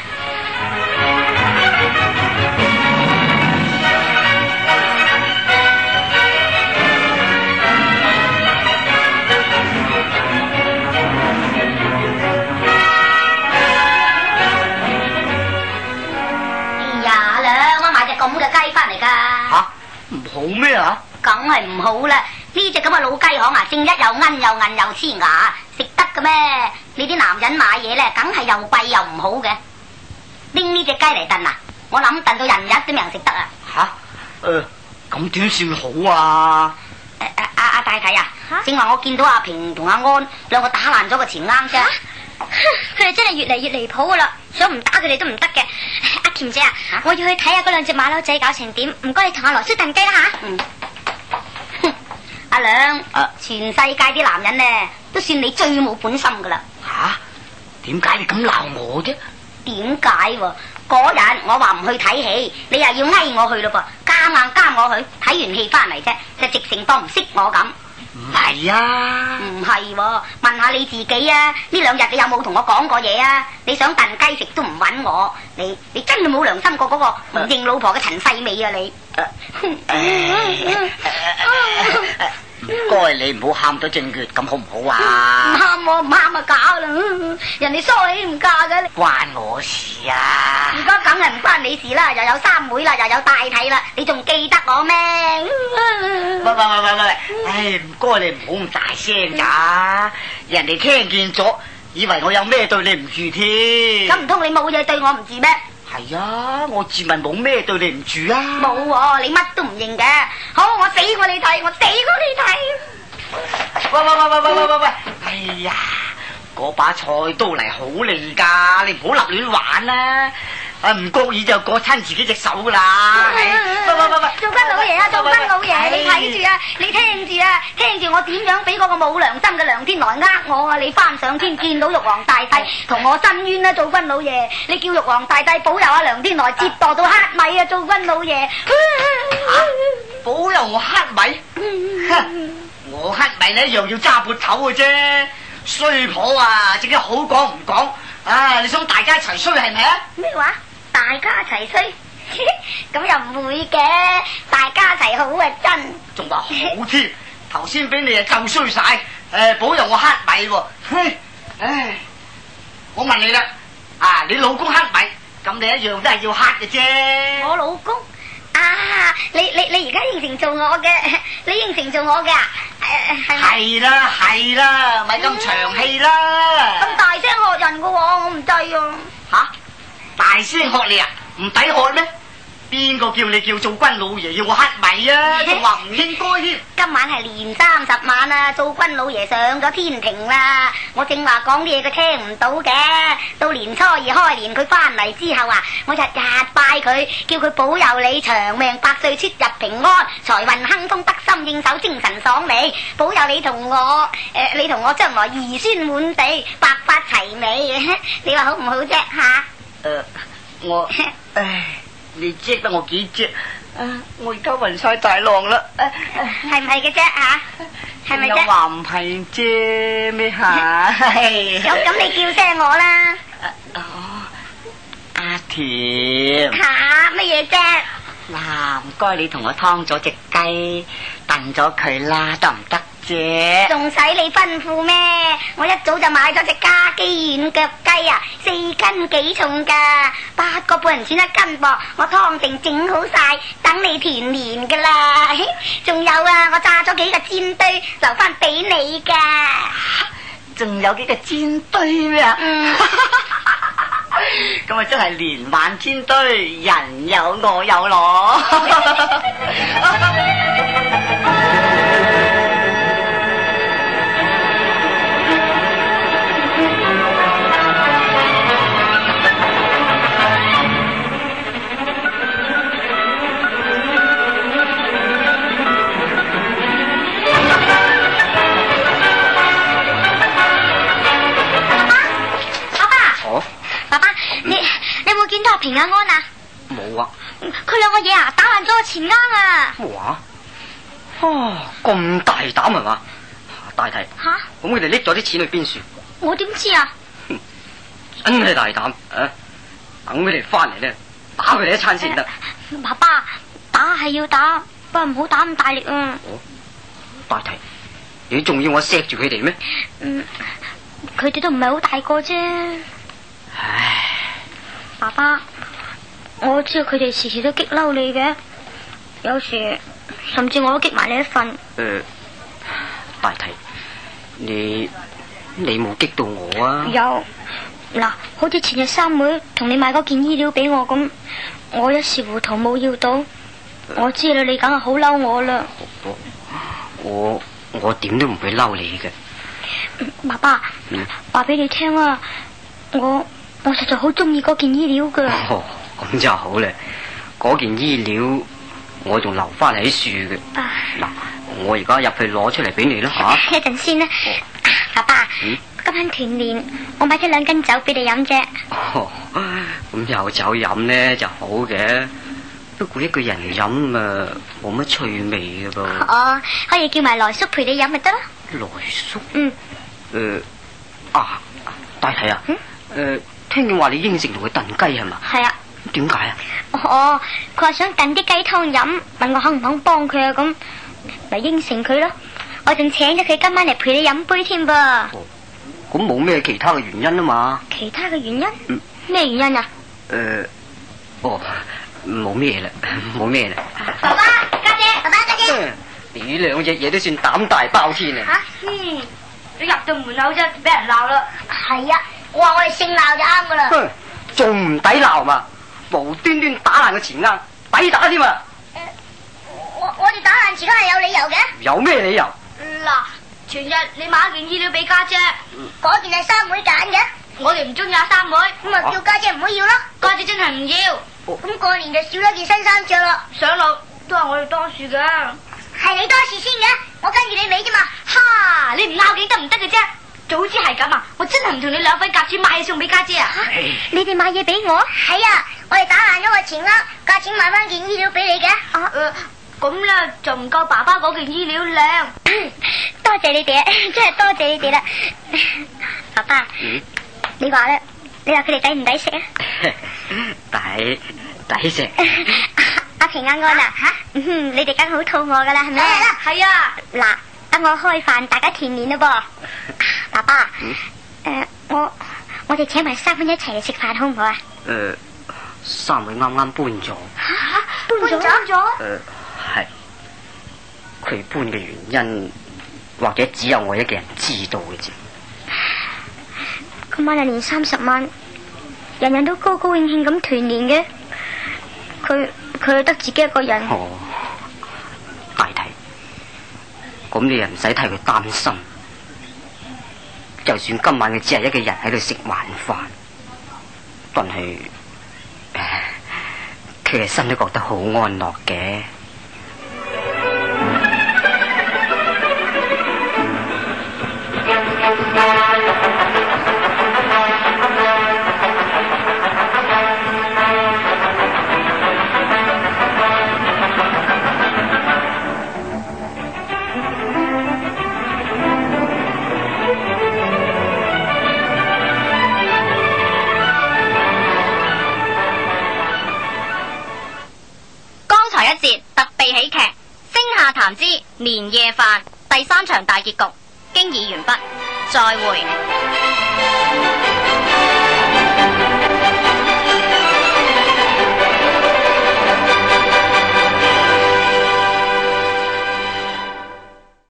Speaker 5: 咁嘅雞翻嚟噶
Speaker 9: 吓，唔好咩啊？
Speaker 5: 梗係唔好啦！呢隻咁嘅老雞行啊，正一又奀又韌又黐牙，食得嘅咩？你啲男人買嘢咧，梗係又貴又唔好嘅。拎呢隻雞嚟燉啊！我諗燉到人日都未人食得啊！
Speaker 9: 吓，誒，咁點算好啊？
Speaker 5: 誒誒，阿阿大體啊，正話我見到阿平同阿安兩個打爛咗個錢罌啫。
Speaker 7: 佢哋真係越嚟越離譜噶啦，想唔打佢哋都唔得嘅。阿甜姐啊，我要去睇下嗰兩隻馬騮仔搞成點，唔該你同阿羅叔燉雞啦吓。
Speaker 5: 嗯，哼，阿娘，啊、全世界啲男人呢，都算你最冇本心噶啦。
Speaker 9: 吓，點解你咁鬧我啫？
Speaker 5: 點解？嗰日我話唔去睇戲，你又要嗌我去咯噃，夾硬加我去，睇完戲翻嚟啫，就直成當唔識我咁。
Speaker 9: 唔係啊，
Speaker 5: 唔係，問下你自己啊！呢兩日你有冇同我講過嘢啊？你想燉雞食都唔搵我，你你真係冇良心過嗰個唔認老婆嘅陳世美啊你！
Speaker 9: 唔該你唔好喊到正月咁好唔好啊？
Speaker 5: 唔喊我唔喊啊假啦！人哋梳起唔嫁嘅，
Speaker 9: 關我事啊！
Speaker 5: 而家梗係唔關你事啦，又有三妹啦，又有大體啦，你仲記得我咩？
Speaker 9: 喂喂喂喂喂！唉，唔該你唔好咁大聲噶，人哋聽見咗，以為我有咩對你唔住添。
Speaker 5: 咁唔通你冇嘢對我唔住咩？
Speaker 9: 係啊，我自問冇咩對你唔住啊。
Speaker 5: 冇喎，你乜都唔認嘅。好，我死過你睇，我死過你睇。
Speaker 9: 喂喂喂喂喂喂喂喂！哎呀，嗰把菜刀嚟好利噶，你唔好立亂玩啦。啊，唔覺意就割親自己隻手噶啦。喂喂喂喂！
Speaker 5: 做軍老爺啊，做軍老爺，你睇住啊，你聽住啊，聽住我點樣俾嗰個冇良心嘅梁天來呃我啊！你翻上天見到玉皇大帝同我申冤啦，做軍老爺，你叫玉皇大帝保佑阿梁天來折墮到黑米啊，做軍老爺。
Speaker 9: 保佑我黑米？哼！我黑米你一樣要揸撥頭嘅啫，衰婆啊！正經好講唔講啊！你想大家一齊衰係咪啊？
Speaker 5: 咩話？大家一齊衰？咁又唔會嘅，大家一齊好啊真。
Speaker 9: 仲話好添，頭先俾你啊夠衰晒，誒保佑我黑米喎，嘿，唉，我問你啦，啊你老公黑米，咁你一樣都係要黑嘅啫。
Speaker 5: 我老公啊，你你你而家應承做我嘅，你應承做我嘅啊？
Speaker 9: 係啦係啦，咪咁長氣啦。
Speaker 5: 咁大聲喝人嘅喎，我唔制啊。
Speaker 9: 吓，大聲喝你啊？唔抵喝咩？ 邊個叫你叫做軍老爺要我乞米啊？仲話唔應該添。
Speaker 7: 今晚係年三十晚啊，做軍老爺上咗天庭啦。我正話講啲嘢佢聽唔到嘅。到年初二開年佢翻嚟之後啊，我日日拜佢，叫佢保佑你長命百歲，出入平安，財運亨通，得心應手，精神爽利，保佑你同我誒、呃，你同我將來兒孫滿地，白髮齊眉。你話好唔好啫？吓？
Speaker 9: 誒，我唉。你知得我幾知啊！我而家暈晒大浪啦！
Speaker 7: 係唔係嘅啫吓？係咪啫？
Speaker 9: 又話唔係啫咩吓？
Speaker 7: 咁咁你叫聲我啦！
Speaker 9: 哦，阿甜
Speaker 7: 吓乜嘢啫？
Speaker 9: 嗱，唔該你同我劏咗隻雞，燉咗佢啦，得唔得啫？
Speaker 7: 仲使你吩咐咩？我一早就買咗隻家基軟腳雞啊，四斤幾重噶，八個半銀錢一斤噃。我湯定整好晒，等你團年噶啦。仲有啊，我炸咗幾個煎堆，留翻俾你噶。
Speaker 9: 仲有幾個煎堆咩啊？
Speaker 7: 嗯。
Speaker 9: 咁啊，真係連晚煎堆，人有我有攞。
Speaker 7: 見到阿平阿安啊？
Speaker 3: 冇啊！
Speaker 7: 佢兩個嘢啊，打爛咗個錢罌啊！
Speaker 3: 哇！哦，咁大膽係嘛？大體
Speaker 7: 吓？
Speaker 3: 咁佢哋拎咗啲錢去邊處？
Speaker 7: 我點知啊？
Speaker 3: 真係大膽啊！等佢哋翻嚟咧，打佢哋一餐先得。
Speaker 7: 爸爸，打係要打，不過唔好打咁大力啊！
Speaker 3: 哦，大體，你仲要我錫住佢哋咩？
Speaker 7: 嗯，佢哋都唔係好大個啫。
Speaker 3: 唉。
Speaker 7: 爸爸，我知道佢哋時時都激嬲你嘅，有時甚至我都激埋你一份。誒、
Speaker 3: 呃，大體，你你冇激到我啊？
Speaker 7: 有，嗱，好似前日三妹同你買嗰件衣料俾我咁，我一時糊塗冇要到，呃、我知啦，你梗係好嬲我啦。
Speaker 3: 我我點都唔會嬲你嘅。
Speaker 7: 爸爸，話俾、嗯、你聽啊，我。我實在好中意嗰件衣料噶。
Speaker 3: 哦，咁就好啦。嗰件衣料我仲留翻喺樹嘅。嗱、啊，我而家入去攞出嚟俾你啦吓。
Speaker 7: 一陣先啦，爸爸。嗯、今晚團年，我買咗兩斤酒俾你飲啫。
Speaker 3: 哦，咁有酒飲呢就好嘅，不過一個人飲啊冇乜趣味噶噃。
Speaker 7: 哦，可以叫埋來叔陪你飲咪得咯。
Speaker 3: 來叔？
Speaker 7: 嗯。
Speaker 3: 誒、呃，啊，大體啊。嗯。誒、呃。聽見話你應承同佢燉雞係嘛？係啊。點解啊？
Speaker 7: 哦，佢話想燉啲雞湯飲，問我肯唔肯幫佢啊？咁咪應承佢咯。我仲請咗佢今晚嚟陪你飲杯添噃。
Speaker 3: 哦，咁冇咩其他嘅原因啊嘛？
Speaker 7: 其他嘅原因？嗯。咩原因啊？
Speaker 3: 誒、呃，哦，冇咩啦，冇咩啦。
Speaker 7: 爸爸，家姐，爸爸，家姐。
Speaker 3: 嗯、你兩隻嘢都算膽大包天啊！
Speaker 7: 吓，嗯，你入到門口啫，俾人鬧啦。係啊。我話我哋姓鬧就啱噶啦，
Speaker 3: 哼，仲唔抵鬧嘛？無端端打爛個錢罌，抵打添啊！
Speaker 7: 誒、呃，我我哋打爛錢罌係有理由嘅。
Speaker 3: 有咩理由？
Speaker 7: 嗱，前日你買一件衣料俾家姐，嗰、嗯、件係三妹揀嘅，我哋唔中意阿三妹，咁咪叫家姐唔好要咯。家姐真係唔要，咁過、哦、年就少咗件新衫着啦。上路都係我哋當樹噶，係你當樹先嘅，我跟住你尾啫嘛。哈，你唔拗頸得唔得嘅啫？早知係咁啊！我真係唔同你兩份夾錢買嘢送俾家姐啊！你哋買嘢俾我？係啊，我哋打爛咗個錢罌，價錢買翻件衣料俾你嘅。啊，誒，咁咧就唔夠爸爸嗰件衣料靚。多謝你哋，真係多謝你哋啦。爸爸，嗯、你話咧，你話佢哋抵唔抵食啊？
Speaker 3: 抵抵食。
Speaker 7: 阿平安安啊，吓，你哋梗好肚餓噶啦，係咪？係啦，係啊。嗱。等我開飯，大家團年啦噃，爸爸。誒、嗯呃，我我哋請埋三妹一齊嚟食飯好唔好啊？
Speaker 3: 誒、呃，三妹啱啱搬咗。
Speaker 7: 吓、啊，搬咗？搬咗？誒、
Speaker 3: 呃，係。佢搬嘅原因，或者只有我一個人知道嘅啫。
Speaker 7: 今晚係年三十晚，人人都高高興興咁團年嘅，佢
Speaker 8: 佢得自己一個人。
Speaker 3: 哦，大體，咁你又唔使替佢擔心。就算今晚佢只係一個人喺度食晚飯，但係佢嘅心都覺得好安樂嘅。
Speaker 1: 談之年夜飯第三場大結局經已完畢，再會。